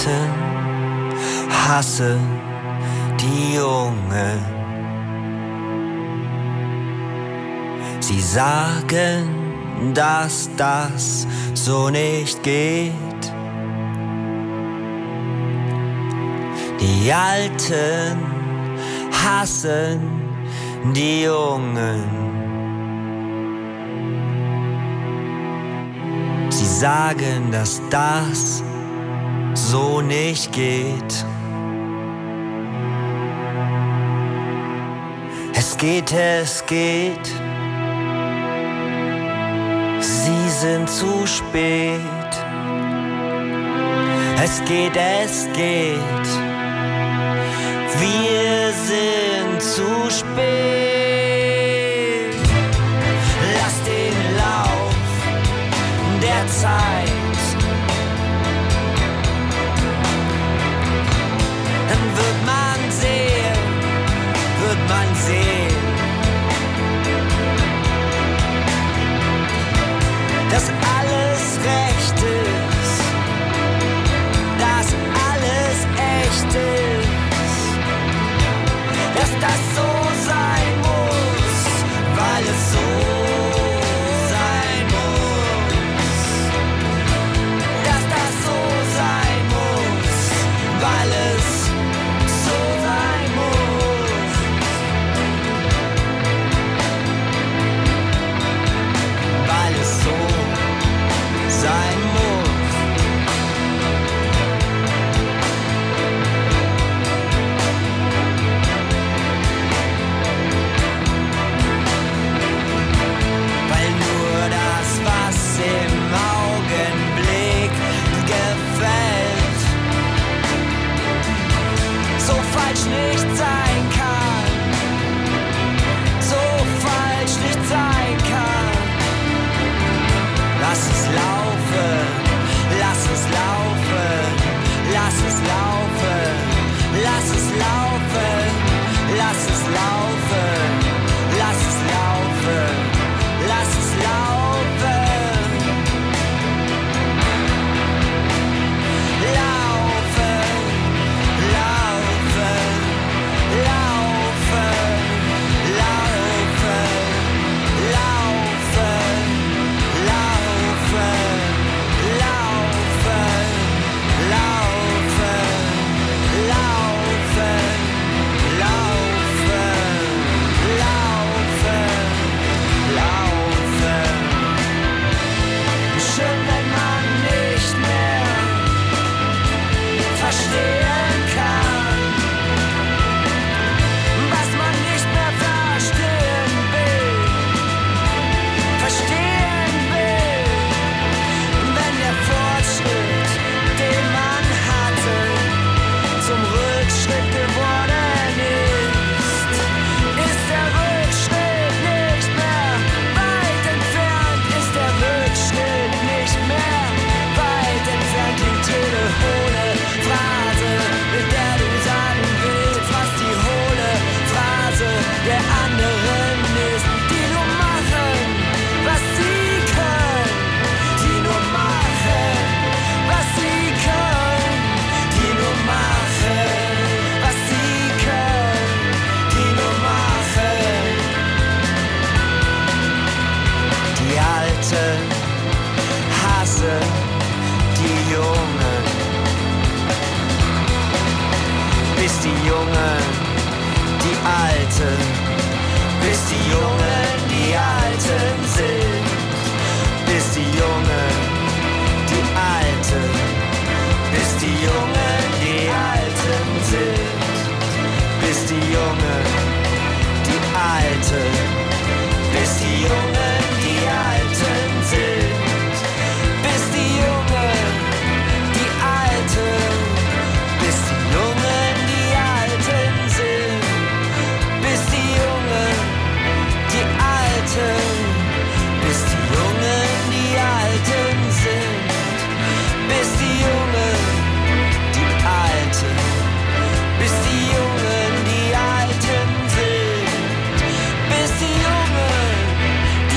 Alten hassen die Jungen. Sie sagen, dass das so nicht geht. Die Alten hassen die Jungen. Sie sagen, dass das so nicht geht. Es geht, es geht. Sie sind zu spät. Es geht, es geht. Wir sind zu spät. Lass den Lauf der Zeit. Dann wird man sehen, wird man sehen, dass alles recht ist, dass alles echt ist, dass das so sein muss, weil es so sein muss, dass das so sein muss, weil es so sein muss, weil es so sein muss. Weil nur das, was im Augenblick gefällt, so falsch nicht sein kann, so falsch nicht sein kann. Lass es laufen, lass es laufen, lass es laufen, lass es laufen, lass es laufen, lass es laufen, lass es laufen. Laufen, laufen, laufen, laufen, laufen, laufen, laufen, laufen, laufen, laufen, laufen, laufen. Schön, wenn man nicht mehr verstehen kann, was man nicht mehr verstehen will, verstehen will, wenn der Fortschritt, den man hatte, zum Rückschritt geworden ist, ist der Rückschritt nicht mehr weit entfernt, ist der Rückschritt nicht mehr weit entfernt, die telehohle Phrase, mit der du sagen willst, was die hohle Phrase der anderen ist, die nur machen, was sie können, die nur machen, was sie können, die nur machen, was sie können, die nur machen. Die Alten hassen die Jungen, bis die Jungen die Alten, bis die Jungen die Alten sind, bis die Jungen die Alten, bis die Jungen die Alten sind, bis die Jungen die Alten, bis die Jungen die Alten sind, bis die Jungen die Alten, bis die Jungen die Alten sind, bis die Jungen die Alten, bis die Jungen die Alten sind, bis die Jungen die Alten, bis die Jungen die Alten sind, bis die Jungen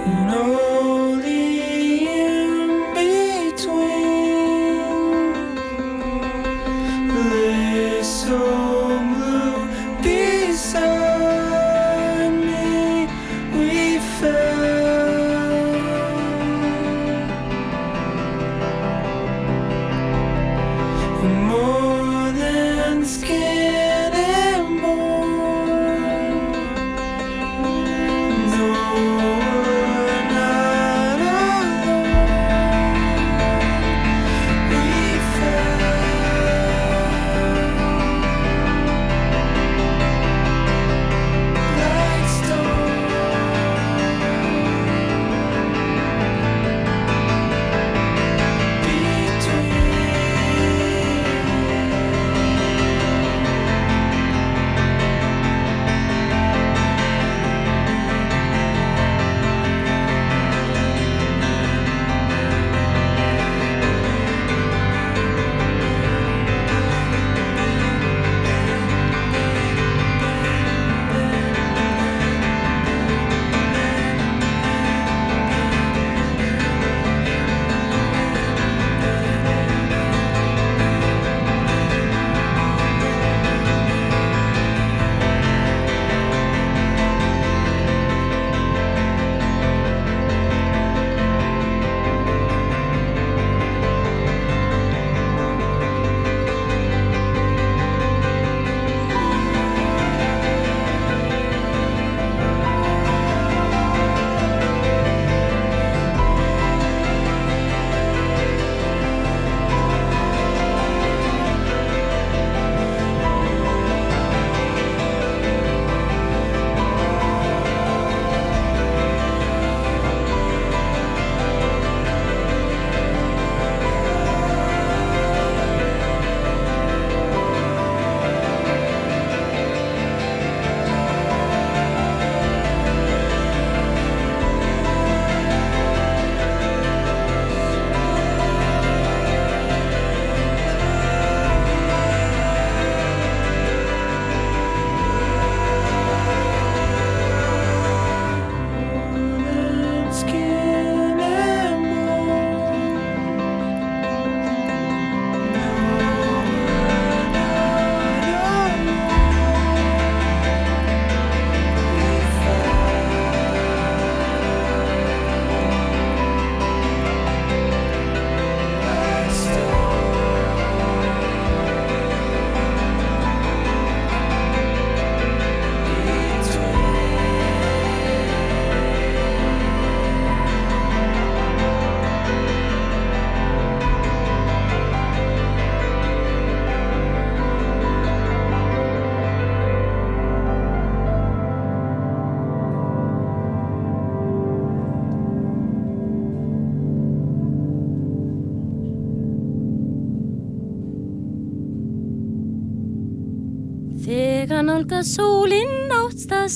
Þegar nálgast sólinn áststað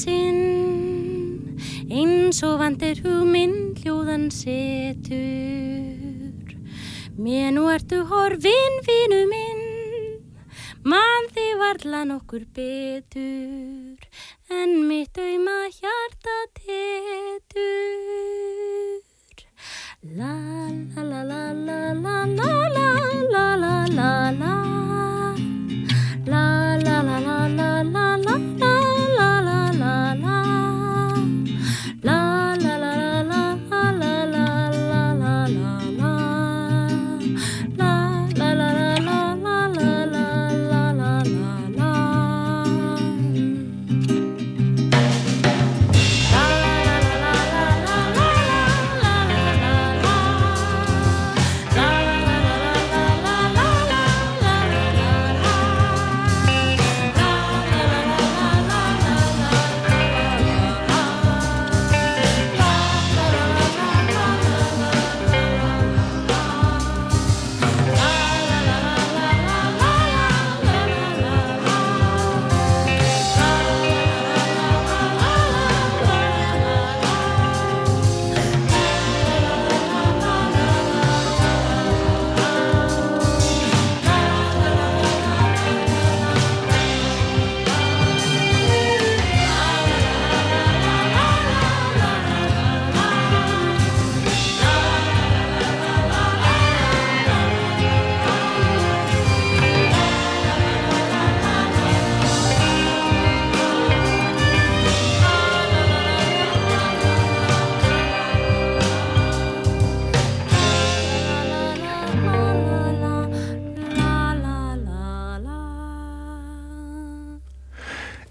sinn, eins og vandir hugminn hljóðan setur. Mér nú ertu horfin, vinu minn, man þig varla nokkur betur, en mitt auma hjarta tetur. La la la la la la la la la la la. La la la la la la la la la la la. La la la la la la la la la la la. La la la la la la la la la la la. La la la la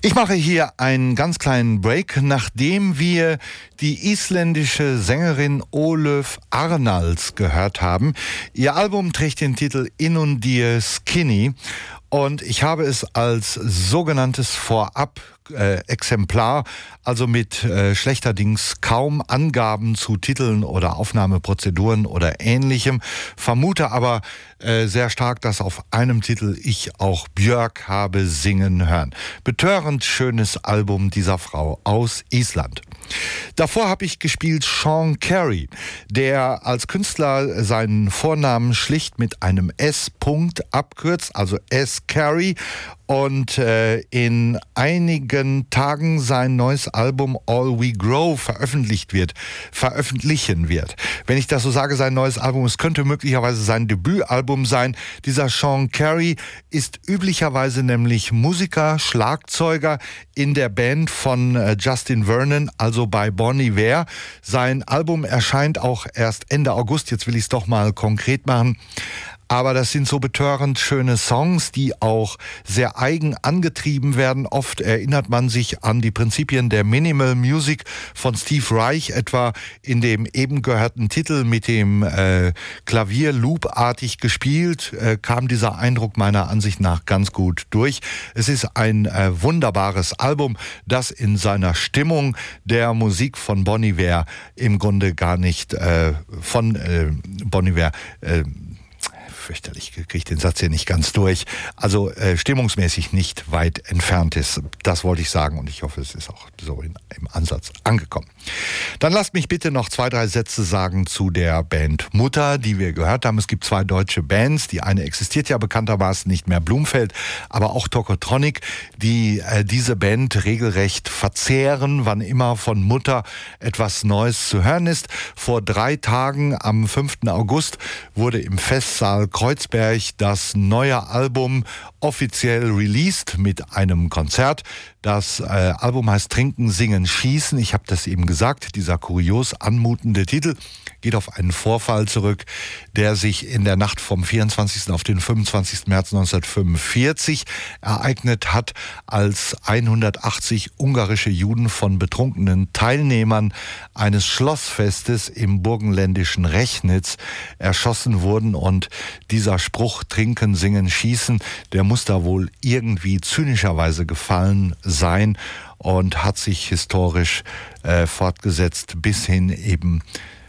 Ich mache hier einen ganz kleinen Break, nachdem wir die isländische Sängerin Ólöf Arnalds gehört haben. Ihr Album trägt den Titel Inundir Skinny und ich habe es als sogenanntes Vorab Äh, Exemplar, also mit äh, schlechterdings kaum Angaben zu Titeln oder Aufnahmeprozeduren oder Ähnlichem, vermute aber äh, sehr stark, dass auf einem Titel ich auch Björk habe singen hören. Betörend schönes Album dieser Frau aus Island. Davor habe ich gespielt Sean Carey, der als Künstler seinen Vornamen schlicht mit einem S-Punkt abkürzt, also S. Carey, und äh, in einigen Tagen sein neues Album All We Grow veröffentlicht wird, veröffentlichen wird. Wenn ich das so sage, sein neues Album, es könnte möglicherweise sein Debütalbum sein. Dieser Sean Carey ist üblicherweise nämlich Musiker, Schlagzeuger in der Band von äh, Justin Vernon, also bei Bon Iver. Sein Album erscheint auch erst Ende August, jetzt will ich es doch mal konkret machen. Aber das sind so betörend schöne Songs, die auch sehr eigen angetrieben werden. Oft erinnert man sich an die Prinzipien der Minimal Music von Steve Reich, etwa in dem eben gehörten Titel mit dem äh, Klavier loopartig gespielt, äh, kam dieser Eindruck meiner Ansicht nach ganz gut durch. Es ist ein äh, wunderbares Album, das in seiner Stimmung der Musik von Bon Iver im Grunde gar nicht äh, von äh, Bon Iver äh, fürchterlich, kriege ich den Satz hier nicht ganz durch, also äh, stimmungsmäßig nicht weit entfernt ist. Das wollte ich sagen und ich hoffe, es ist auch so in, im Ansatz angekommen. Dann lasst mich bitte noch zwei, drei Sätze sagen zu der Band Mutter, die wir gehört haben. Es gibt zwei deutsche Bands. Die eine existiert ja bekanntermaßen nicht mehr, Blumfeld, aber auch Tokotronic, die äh, diese Band regelrecht verzehren, wann immer von Mutter etwas Neues zu hören ist. Vor drei Tagen, am fünften August, wurde im Festsaal Kreuzberg das neue Album offiziell released mit einem Konzert. Das äh, Album heißt Trinken, Singen, Schießen. Ich habe das eben gesagt, dieser kurios anmutende Titel geht auf einen Vorfall zurück, der sich in der Nacht vom vierundzwanzigsten auf den fünfundzwanzigsten März neunzehnhundertfünfundvierzig ereignet hat, als hundertachtzig ungarische Juden von betrunkenen Teilnehmern eines Schlossfestes im burgenländischen Rechnitz erschossen wurden. Und dieser Spruch Trinken, Singen, Schießen, der muss da wohl irgendwie zynischerweise gefallen sein und hat sich historisch äh, fortgesetzt bis hin eben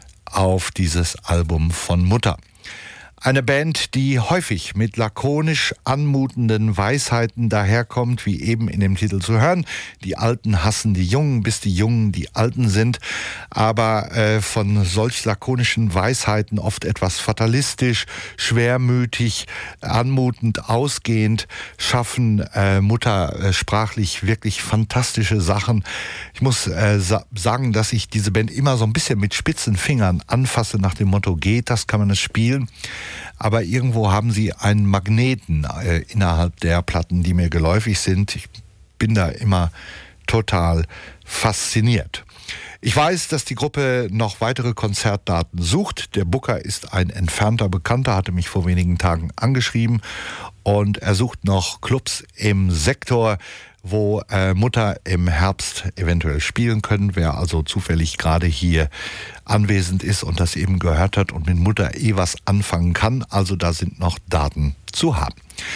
auf dieses Album von Mutter. Eine Band, die häufig mit lakonisch anmutenden Weisheiten daherkommt, wie eben in dem Titel zu hören. Die Alten hassen die Jungen, bis die Jungen die Alten sind. Aber äh, von solch lakonischen Weisheiten oft etwas fatalistisch, schwermütig, anmutend ausgehend, schaffen äh, Mutter äh, sprachlich wirklich fantastische Sachen. Ich muss äh, sa- sagen, dass ich diese Band immer so ein bisschen mit spitzen Fingern anfasse, nach dem Motto, geht das, kann man es spielen. Aber irgendwo haben sie einen Magneten äh, innerhalb der Platten, die mir geläufig sind. Ich bin da immer total fasziniert. Ich weiß, dass die Gruppe noch weitere Konzertdaten sucht. Der Booker ist ein entfernter Bekannter, hatte mich vor wenigen Tagen angeschrieben und er sucht noch Clubs im Sektor, wo äh, Mutter im Herbst eventuell spielen können. Wer also zufällig gerade hier anwesend ist und das eben gehört hat und mit Mutter eh was anfangen kann, also da sind noch Daten zu haben.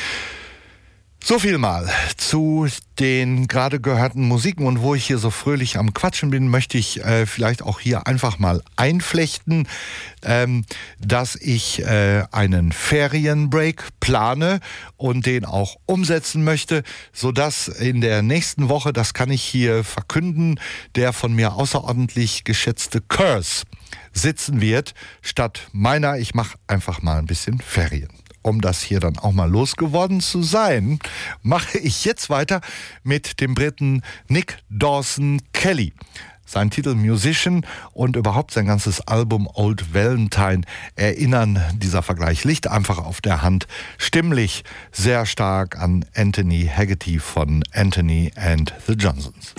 So viel mal zu den gerade gehörten Musiken und wo ich hier so fröhlich am Quatschen bin, möchte ich äh, vielleicht auch hier einfach mal einflechten, ähm, dass ich äh, einen Ferienbreak plane und den auch umsetzen möchte, sodass in der nächsten Woche, das kann ich hier verkünden, der von mir außerordentlich geschätzte Curse sitzen wird, statt meiner, ich mache einfach mal ein bisschen Ferien. Um das hier dann auch mal losgeworden zu sein, mache ich jetzt weiter mit dem Briten Nick Dawson Kelly. Sein Titel Musician und überhaupt sein ganzes Album Old Valentine erinnern, dieser Vergleich liegt einfach auf der Hand, stimmlich sehr stark an Anthony Haggerty von Anthony and the Johnsons.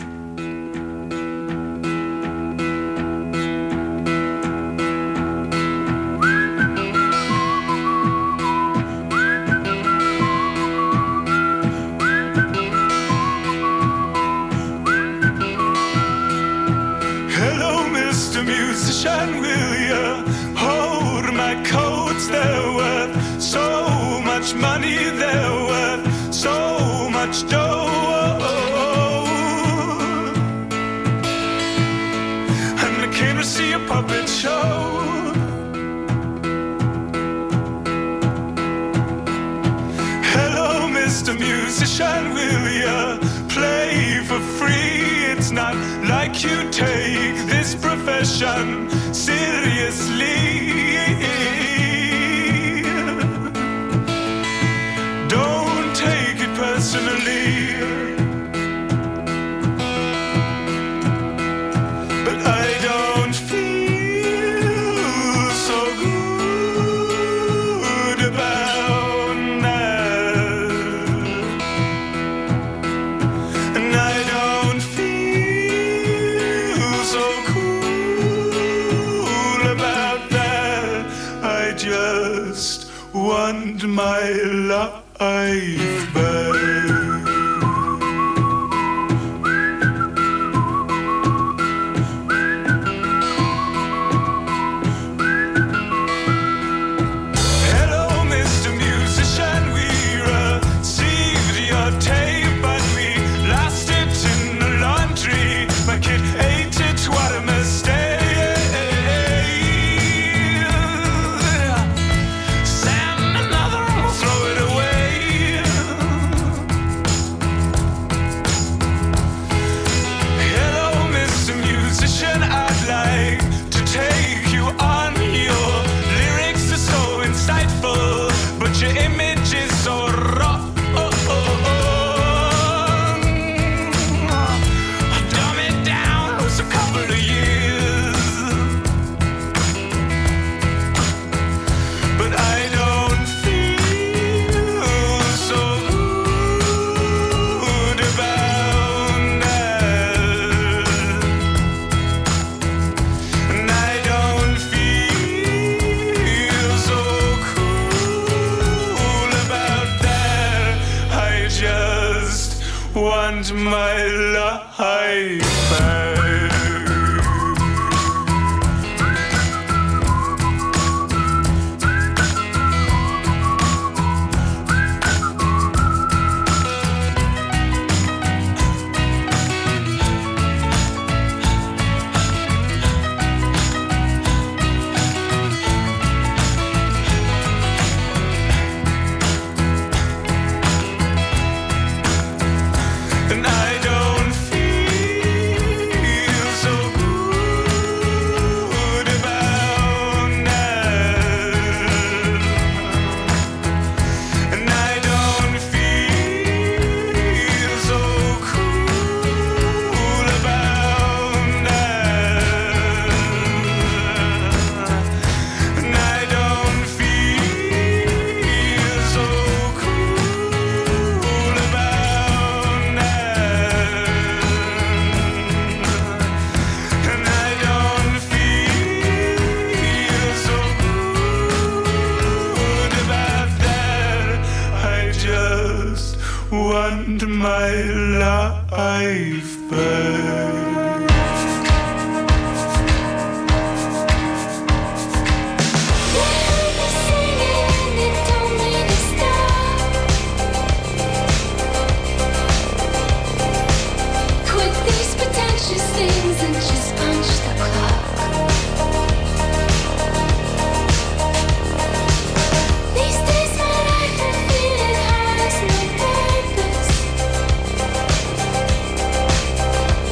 Mister Musician, will you hold my coats? They're worth so much money, they're worth so much dough. And I came to see a puppet show. Hello, Mister Musician, will you play for free? It's not like you take this profession seriously. Don't take it personally. But I don't feel so good about that. And I don't feel so cool about that. I just want my life back. Hello, Mister Musician, we received your tape, but we lost it in the laundry. My kid ate it, what a mistake. Send another and we'll throw it away. Hello, Mister Musician, I'd like to take you on. Your lyrics are so insightful, but your image is so raw. Dumb it down, it's a couple of years. But I don't feel so good about that. And I don't feel so cool about that. I just want my life back. And I don't feel so good about that. And I don't feel so cool about that. And I don't feel so cool about that. And I don't feel so good about that. I just want my life back. Quit these pretentious things and just punch the clock. These days my life I feel it has no purpose.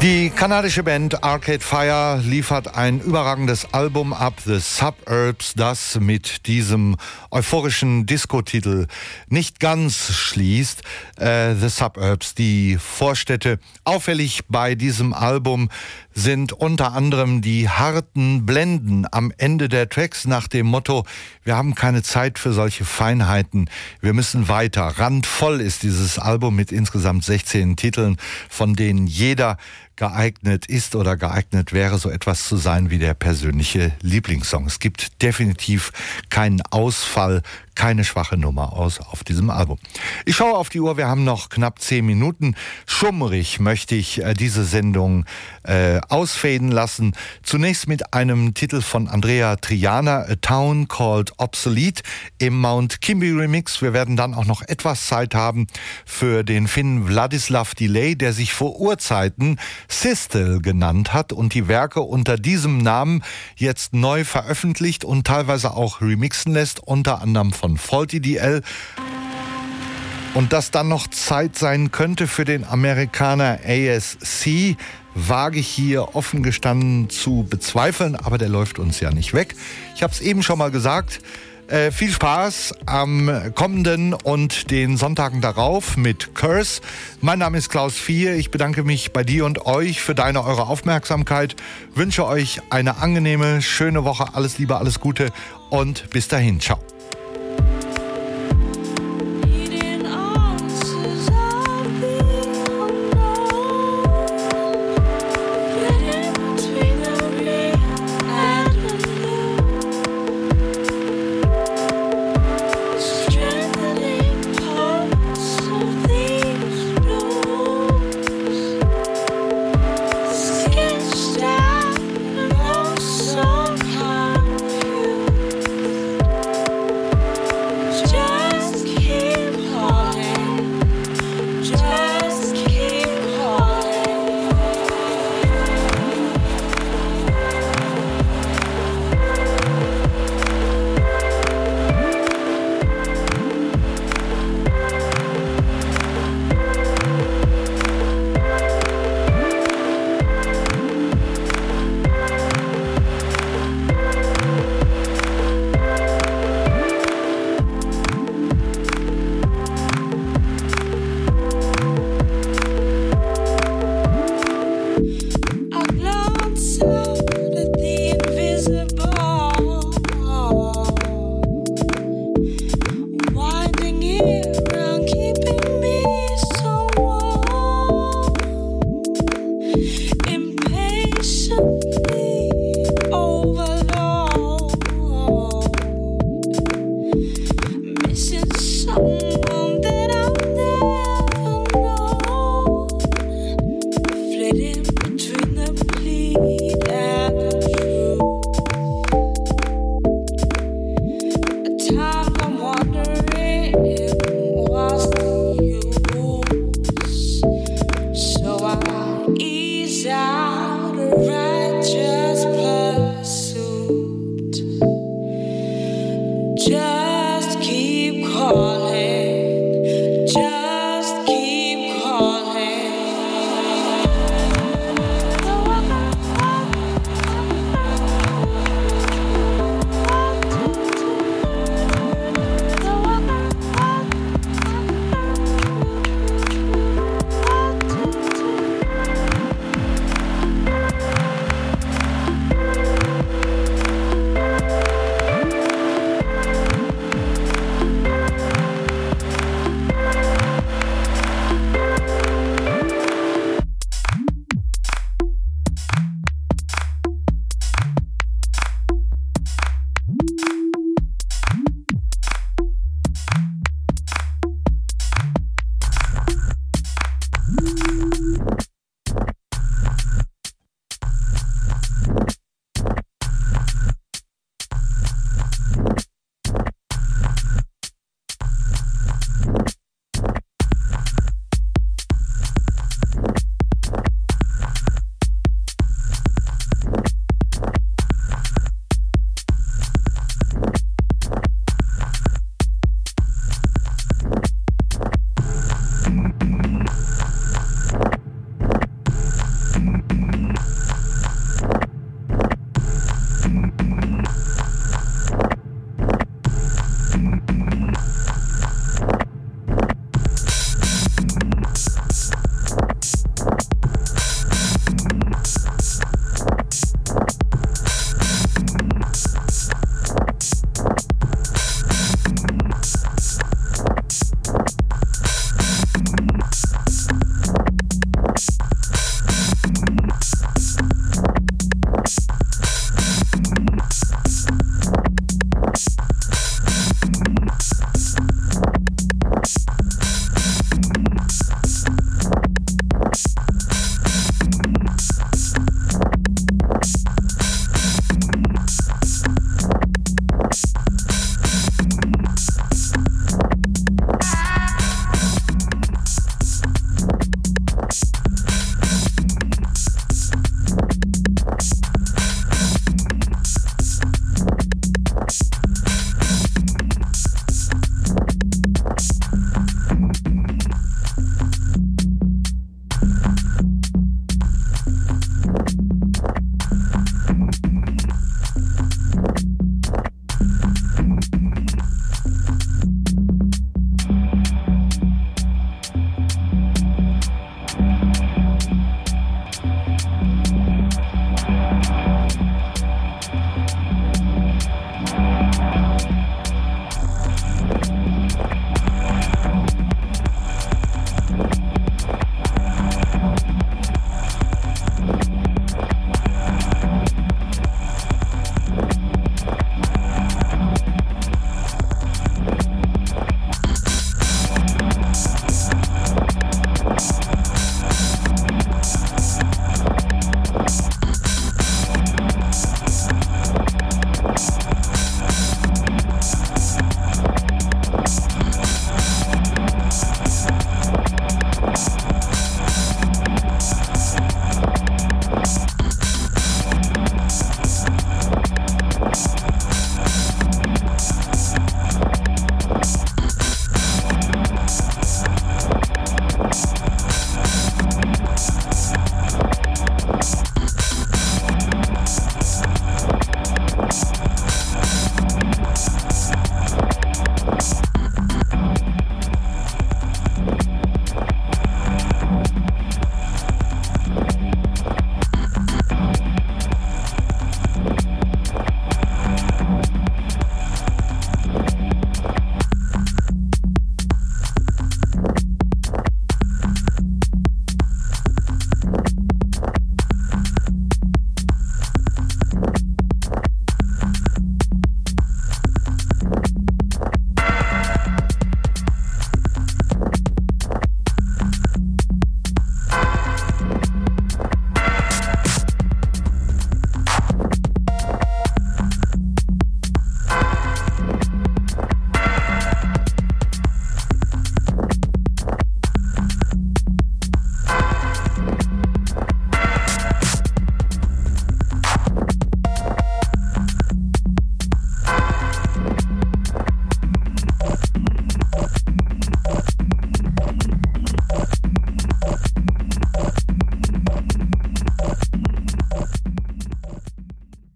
Die kanadische Band Arcade Fire liefert ein überragendes Album ab, The Suburbs, das mit diesem euphorischen Disco-Titel nicht ganz schließt. Äh, The Suburbs, die Vorstädte. Auffällig bei diesem Album sind unter anderem die harten Blenden am Ende der Tracks nach dem Motto: Wir haben keine Zeit für solche Feinheiten, wir müssen weiter. Randvoll ist dieses Album mit insgesamt sechzehn Titeln, von denen jeder geeignet ist oder geeignet wäre, so etwas zu sein wie der persönliche Lieblingssong. Es gibt definitiv keinen Ausfall, keine schwache Nummer aus auf diesem Album. Ich schaue auf die Uhr, wir haben noch knapp zehn Minuten. Schummrig möchte ich äh, diese Sendung äh, ausfaden lassen. Zunächst mit einem Titel von Andrea Triana, A Town Called Obsolete, im Mount Kimby Remix. Wir werden dann auch noch etwas Zeit haben für den Finnen Vladislav Delay, der sich vor Urzeiten Sistel genannt hat und die Werke unter diesem Namen jetzt neu veröffentlicht und teilweise auch remixen lässt, unter anderem von Faulty D L. Und dass dann noch Zeit sein könnte für den Amerikaner A S C, wage ich hier offen gestanden zu bezweifeln, aber der läuft uns ja nicht weg. Ich habe es eben schon mal gesagt. Äh, viel Spaß am kommenden und den Sonntagen darauf mit Curse. Mein Name ist Klaus Vier. Ich bedanke mich bei dir und euch für deine, eure Aufmerksamkeit. Wünsche euch eine angenehme, schöne Woche. Alles Liebe, alles Gute und bis dahin. Ciao.